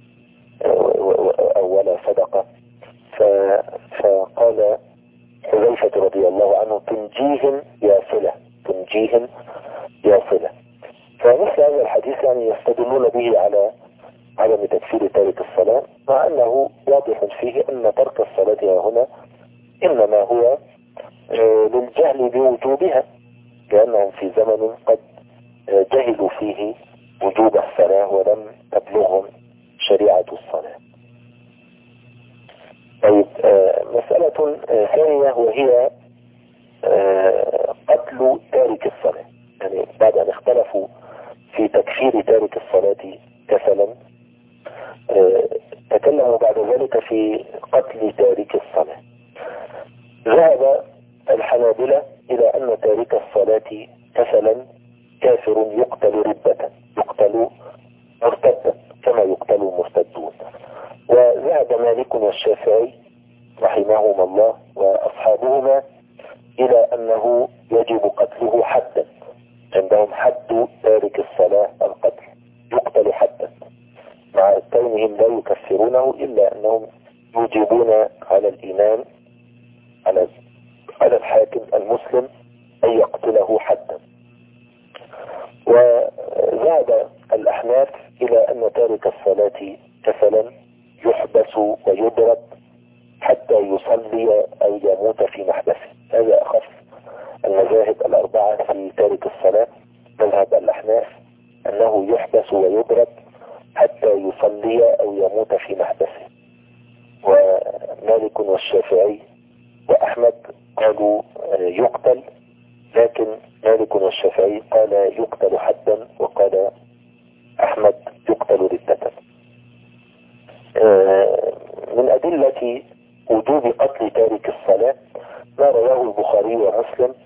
ولا صدقة. فقال حذيفة رضي الله عنه تنجيهم يا صلة، تنجيهم يا صلة. فمثل هذا الحديث يعني يستدلون به على عدم تكفير تارك الصلاة، مع أنه واضح فيه أن ترك الصلاة هنا إنما هو للجهل بوجوبها، لأنهم في زمن قد جهلوا فيه وجوب الصلاة ولم تبلغهم شريعة الصلاة. طيب مسألة ثانية وهي قتل تارك الصلاة. يعني بعد أن اختلفوا في تكفير تارك الصلاة كسلا تكلموا بعد ذلك في قتل تارك الصلاة. ذهب الحنابلة إلى أن تارك الصلاة كسلا كافر يقتل ردة، يقتل مرتدا كما يقتل المرتدون. وذهب مالك والشافعي رحمهما الله وأصحابهما إلى أنه يجب قتله حدا، عندهم حد تارك الصلاة القتل، يقتل حدا، مع كونهم لا يكفرونه إلا أنهم يوجبون على الإمام على على الحاكم المسلم أن يقتله حدا. وذهب الأحناف إلى أن تارك الصلاة كسلا يحبس ويضرب حتى يصلي أو يموت في محبسه. هذا أخف المذاهب الأربعة في تارك الصلاة. مذهب الأحناف أنه يحبس ويضرب حتى يصلي أو يموت في محبسه، ومالك والشافعي وأحمد قالوا يقتل، لكن مالك والشافعي قال يقتل حدا، وقال أحمد يقتل ردة. من أدلة وجوب قتل تارك الصلاة ما رواه البخاري ومسلم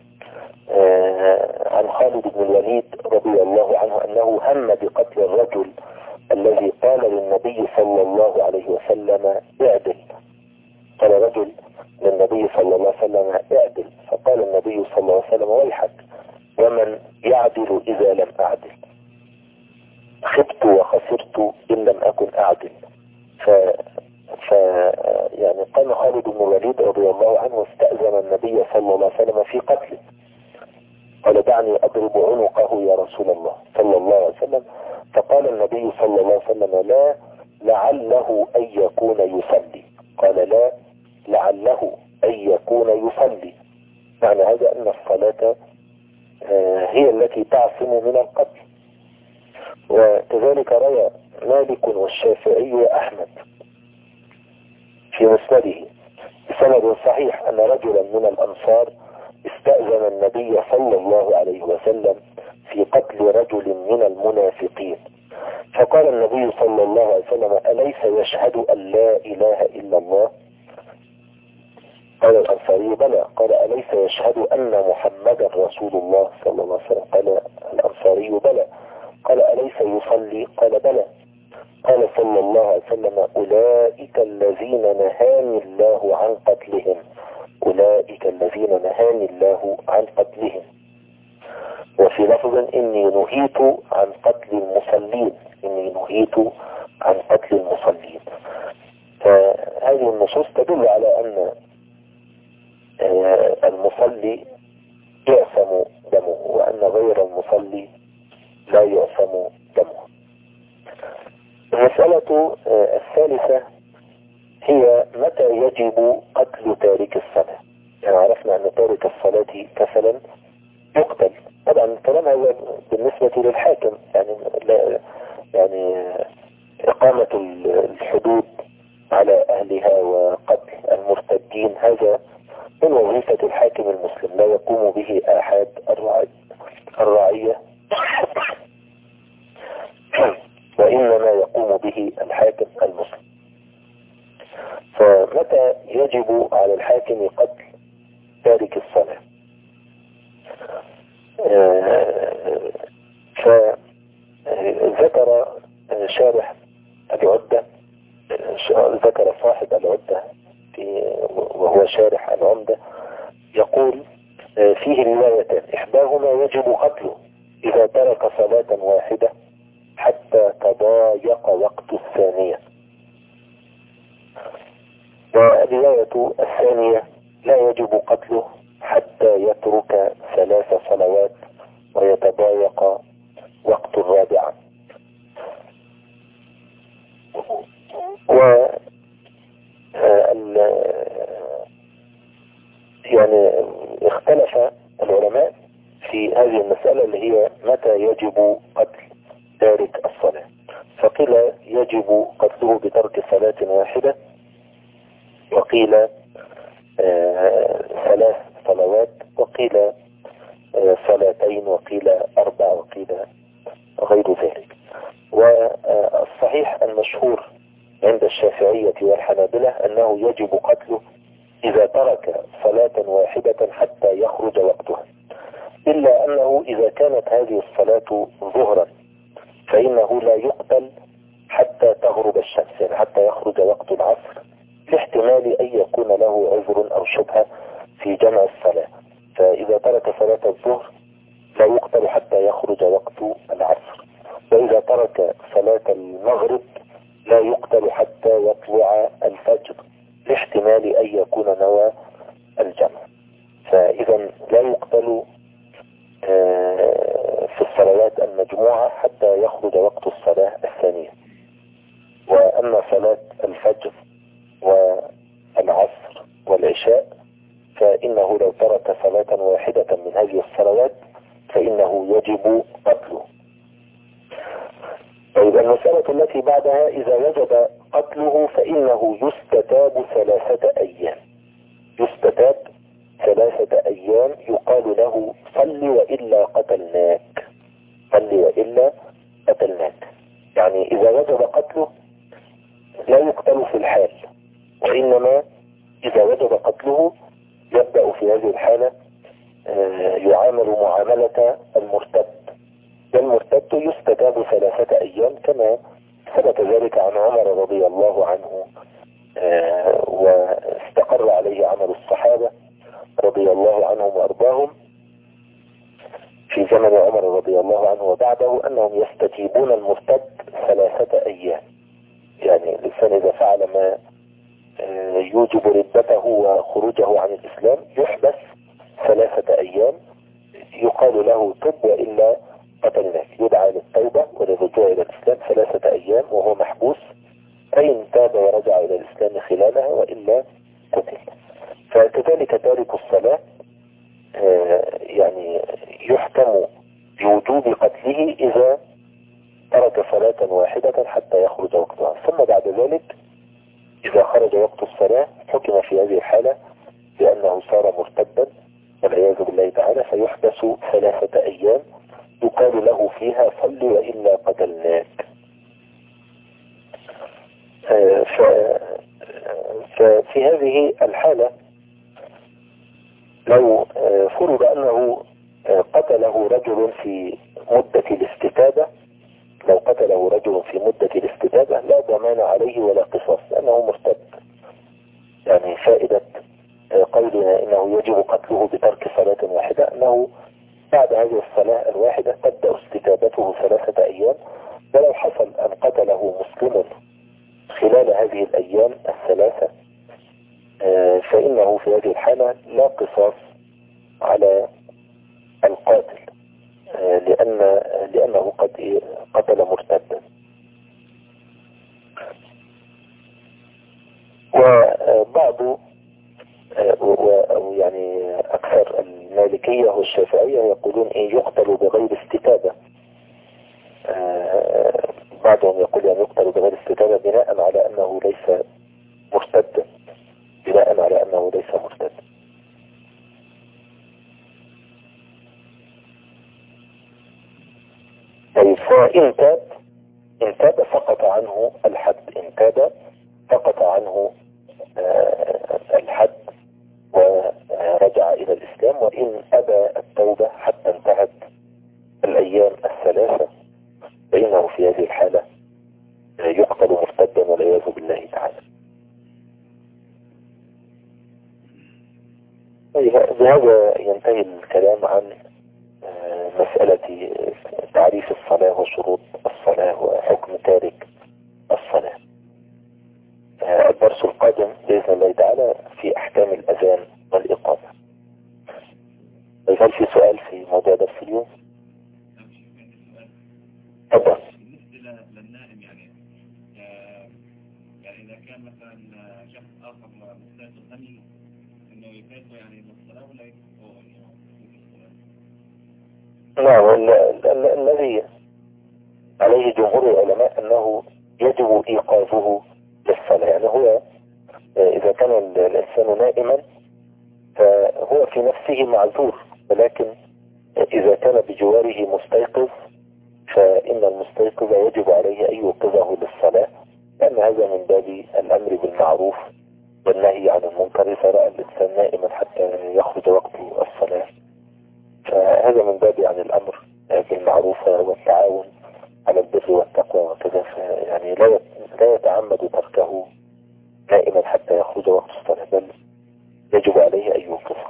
عن خالد بن الوليد رضي الله عنه أنه هم بقتل الرجل الذي قال للنبي صلى الله عليه وسلم اعدل. قال رجل للنبي صلى الله عليه وسلم اعدل، فقال النبي صلى الله عليه وسلم ويحك ومن يعدل إذا لم أعدل، خبت وخسرت إن لم أكن أعدل. ف... ف يعني قام خالد بن الوليد رضي الله عنه واستأذن النبي صلى الله عليه وسلم في قتله، قال دعني أضرب عنقه يا رسول الله صلى الله عليه وسلم. فقال النبي صلى الله عليه وسلم لا لعله أن يكون يصلي، قال لا لعله أن يكون يصلي، معنى هذا أن الصلاة هي التي تعصم من القتل. وكذلك روى مالك والشافعي وأحمد في مسنده بسند صحيح أن رجلا من الأنصار استأذن النبي صلى الله عليه وسلم في قتل رجل من المنافقين، فقال النبي صلى الله عليه وسلم أليس يشهد أن لا إله إلا الله؟ قال الأنصاري بلى. قال أليس يشهد أن محمدا رسول الله صلى الله عليه وسلم؟ قال الأنصاري بلى. قال أليس يصلي؟ قال بلى. قال صلى الله عليه وسلم أولئك الذين نهاني الله عن قتلهم، أولئك الذين نهاني الله عن قتلهم. وفي لفظ إني نهيت عن قتل المصلين، إني نهيت عن قتل المصلين. فهذه النصوص تدل على أن المصلي يعصم دمه وأن غير المصلي لا يعصم دمه. المسألة الثالثة هي متى يجب قتل تارك الصلاة. يعني عرفنا أن تارك الصلاة كسلا يقتل، طبعا الكلام هذا بالنسبة للحاكم، يعني لا يعني إقامة الحدود على أهلها وقتل المرتدين هذا من وظيفة الحاكم المسلم، لا يقوم به أحد الرعية وإنما يقوم به الحاكم المسلم. فمتى يجب على الحاكم قتل تارك الصلاة؟ فذكر شارح العدة، ذكر صاحب العدة وهو شارح العمدة يقول فيه روايتان، إحداهما يجب قتله إذا ترك صلاة واحدة حتى تضايق وقت الثانية، والرواية الثانية لا يجب قتله حتى يترك ثلاث صلوات ويتضايق وقت الرابعة. و يعني اختلف العلماء في هذه المسألة اللي هي متى يجب قتل تارك الصلاة، فقيل يجب قتله بترك صلاة واحدة، وقيل آه ثلاث صلوات، وقيل آه صلاتين، وقيل أربع، وقيل غير ذلك. والصحيح المشهور عند الشافعية والحنابلة أنه يجب قتله إذا ترك صلاة واحدة حتى يخرج وقتها، إلا أنه إذا كانت هذه الصلاة ظهرا فإنه لا يقتل حتى تغرب الشمس، يعني حتى يخرج وقت العصر، لاحتمال أن يكون له عذر أو شبهة في جمع الصلاة. فإذا ترك صلاة الظهر لا يقتل حتى يخرج وقت العصر، وإذا ترك صلاة المغرب لا يقتل حتى يطلع الفجر، لاحتمال أن يكون نوى الجمع. فإذا لا يقتل في الصلوات المجموعة حتى يخرج وقت الصلاة الثانية. وأما صلاة الفجر والعصر والعشاء فإنه لو ترك صلاة واحدة من هذه الصلوات فإنه يجب قتله. طيب المسألة التي بعدها إذا وجب قتله فإنه يستتاب ثلاثة أيام، يستتاب ثلاثة أيام، يقال له صل وإلا قتلناك، صل وإلا قتلناك. يعني إذا وجب قتله لا يقتل في الحال، وإنما إذا وجب قتله يبدأ في هذه الحالة يعامل معاملة المرتد، والمرتد يستتاب ثلاثة أيام كما ثبت ذلك عن عمر رضي الله عنه واستقر عليه عمل الصحابة رضي الله عنهم وأرضاهم في زمن عمر رضي الله عنه وبعده، أنهم يستتيبون المرتد ثلاثة أيام. يعني الإنسان إذا فعل ما يوجب ردته وخروجه عن الإسلام يحبس ثلاثة أيام، يقال له تب وإلا قتلناك، يدعى للتوبة وللرجوع إلى الإسلام ثلاثة أيام وهو محبوس، فإن تاب ورجع إلى الإسلام خلالها وإلا قتل. فكذلك تارك الصلاة يعني يحكم بوجوب قتله إذا ترك صلاة واحدة حتى يخرج وقتها، ثم بعد ذلك إذا خرج وقت الصلاة حكم في هذه الحالة بأنه صار مرتدا والعياذ بالله تعالى، فيحبس ثلاثة أيام يقال له فيها صل وإلا قتلناك. ففي هذه الحالة لو فرض أنه قتله رجل في مدة الاستتابة لو قتله رجل في مدة الاستتابة لا ضمان عليه ولا قصاص لأنه مرتد. يعني فائدة قولنا إنه يجب قتله بترك صلاة واحدة أنه بعد هذه الصلاة الواحدة تبدأ استتابته ثلاثة أيام، ولو حصل أن قتله مسلم خلال هذه الأيام الثلاثة فإنه في هذه الحالة لا قصاص على القاتل لأن لأنه قد قتل مرتدا. وبعض يعني أكثر المالكية والشافعية يقولون إيه يقتل بغير استتابة، بعضهم يقول يعني يقتل بغير استتابة بناء على أنه ليس مرتدا بناء على أنه ليس مرتدا. طيب فإن تاب إن تاب سقط عنه الحد إن تاب سقط عنه الحد ورجع إلى الإسلام، وإن أبى التوبة حتى انتهت الأيام الثلاثة فإنه في هذه الحالة يقتل مرتدا والعياذ بالله تعالى. بهذا ينتهي الكلام عن مسألة تعريف الصلاة وشروط الصلاة وحكم تارك الصلاة. الدرس القادم بإذن الله تعالى في أحكام الأذان والإقامة. هل في سؤال في موضوع درس اليوم؟ تفضل. بالنسبة للنائم يعني يعني إذا كان مثلا شخص آخر مستيقظ هل إنه يفيده يعني من الصلاة ولا يفيده نعم، الذي عليه جمهور العلماء أنه يجب إيقاظه للصلاة. يعني هو إذا كان الإنسان نائما فهو في نفسه معذور، ولكن إذا كان بجواره مستيقظ فإن المستيقظ يجب عليه أن يوقظه للصلاة، لأن هذا من باب الأمر بالمعروف والنهي عن المنكر. إذا رأى الإنسان نائما حتى يخرج وقت الصلاة فهذا من باب عن الأمر بالمعروف والتعاون على البر والتقوى وكذا، يعني لا لا يتعمد تركه نائما حتى يخرج وقت الصلاة، بل يجب عليه أن يوقظه.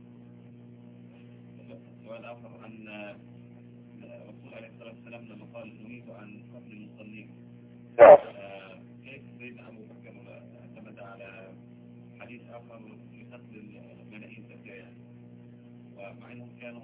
سؤال آخر عن الرسول عليه الصلاة والسلام لما قال نريد أن قتل المصلين. نعم. كيف سيدنا أبو بكر اعتمد على حديث آخر لقتل الملايين الزكاة ومع أنهم كانوا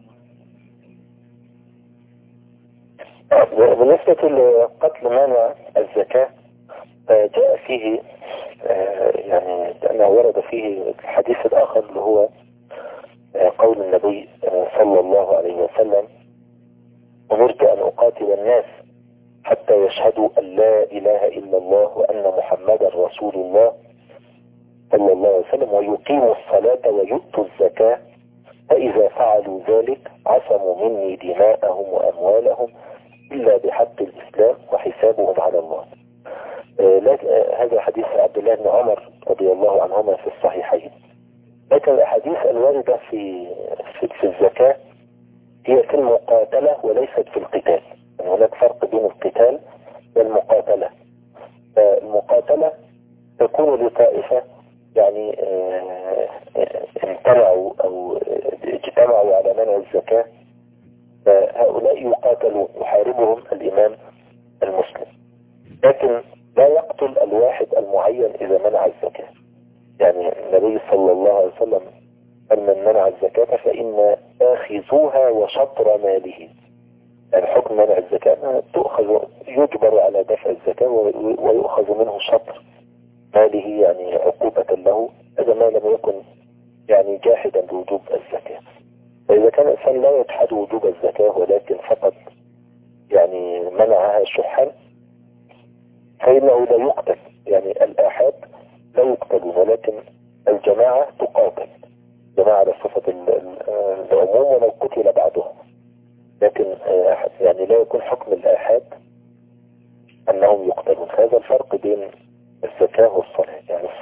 بالنسبة لقتل مانع الزكاة جاء فيه يعني أنه ورد فيه الحديث الآخر اللي هو قول النبي صلى الله عليه وسلم أمرت أن أقاتل الناس حتى يشهدوا أن لا إله إلا الله وأن محمدا رسول الله صلى الله عليه وسلم ويقيموا الصلاة ويؤتوا الزكاة، فإذا فعلوا ذلك عصموا مني دماءهم وأموالهم إلا بحق الإسلام وحسابهم على الله. هذا حديث عبد الله بن عمر رضي الله عنهما في الصحيحين. لكن الأحاديث الواردة في في, في الزكاة هي في المقاتلة وليست في القتال. يعني هناك فرق بين القتال والمقاتلة. المقاتلة تكون لطائفة يعني امتنعوا أو اجتمعوا على منع الزكاة، فهؤلاء يقاتلون يحاربهم الإمام المسلم، لكن لا يقتل الواحد المعين إذا منع الزكاة. يعني النبي صلى الله عليه وسلم قال من منع الزكاة فإن آخذوها وشطر ماله. يعني حكم منع الزكاة تؤخذ، يجبر على دفع الزكاة ويؤخذ منه شطر ماله، يعني عقوبة له إذا ما لم يكن يعني جاحدا بوجوب الزكاة. فإذا كان الإنسان لا يجحد وجوب الزكاة ولكن فقط يعني منعها شحا فإنه لا يقتل. يعني الآحاد لا يقتلون، ولكن الجماعة تقاتل، جماعة على صفة العموم ولو قتل بعضهم، لكن يعني لا يكون حكم الآحاد أنهم يقتلون. هذا الفرق بين الزكاة والصلاة. يعني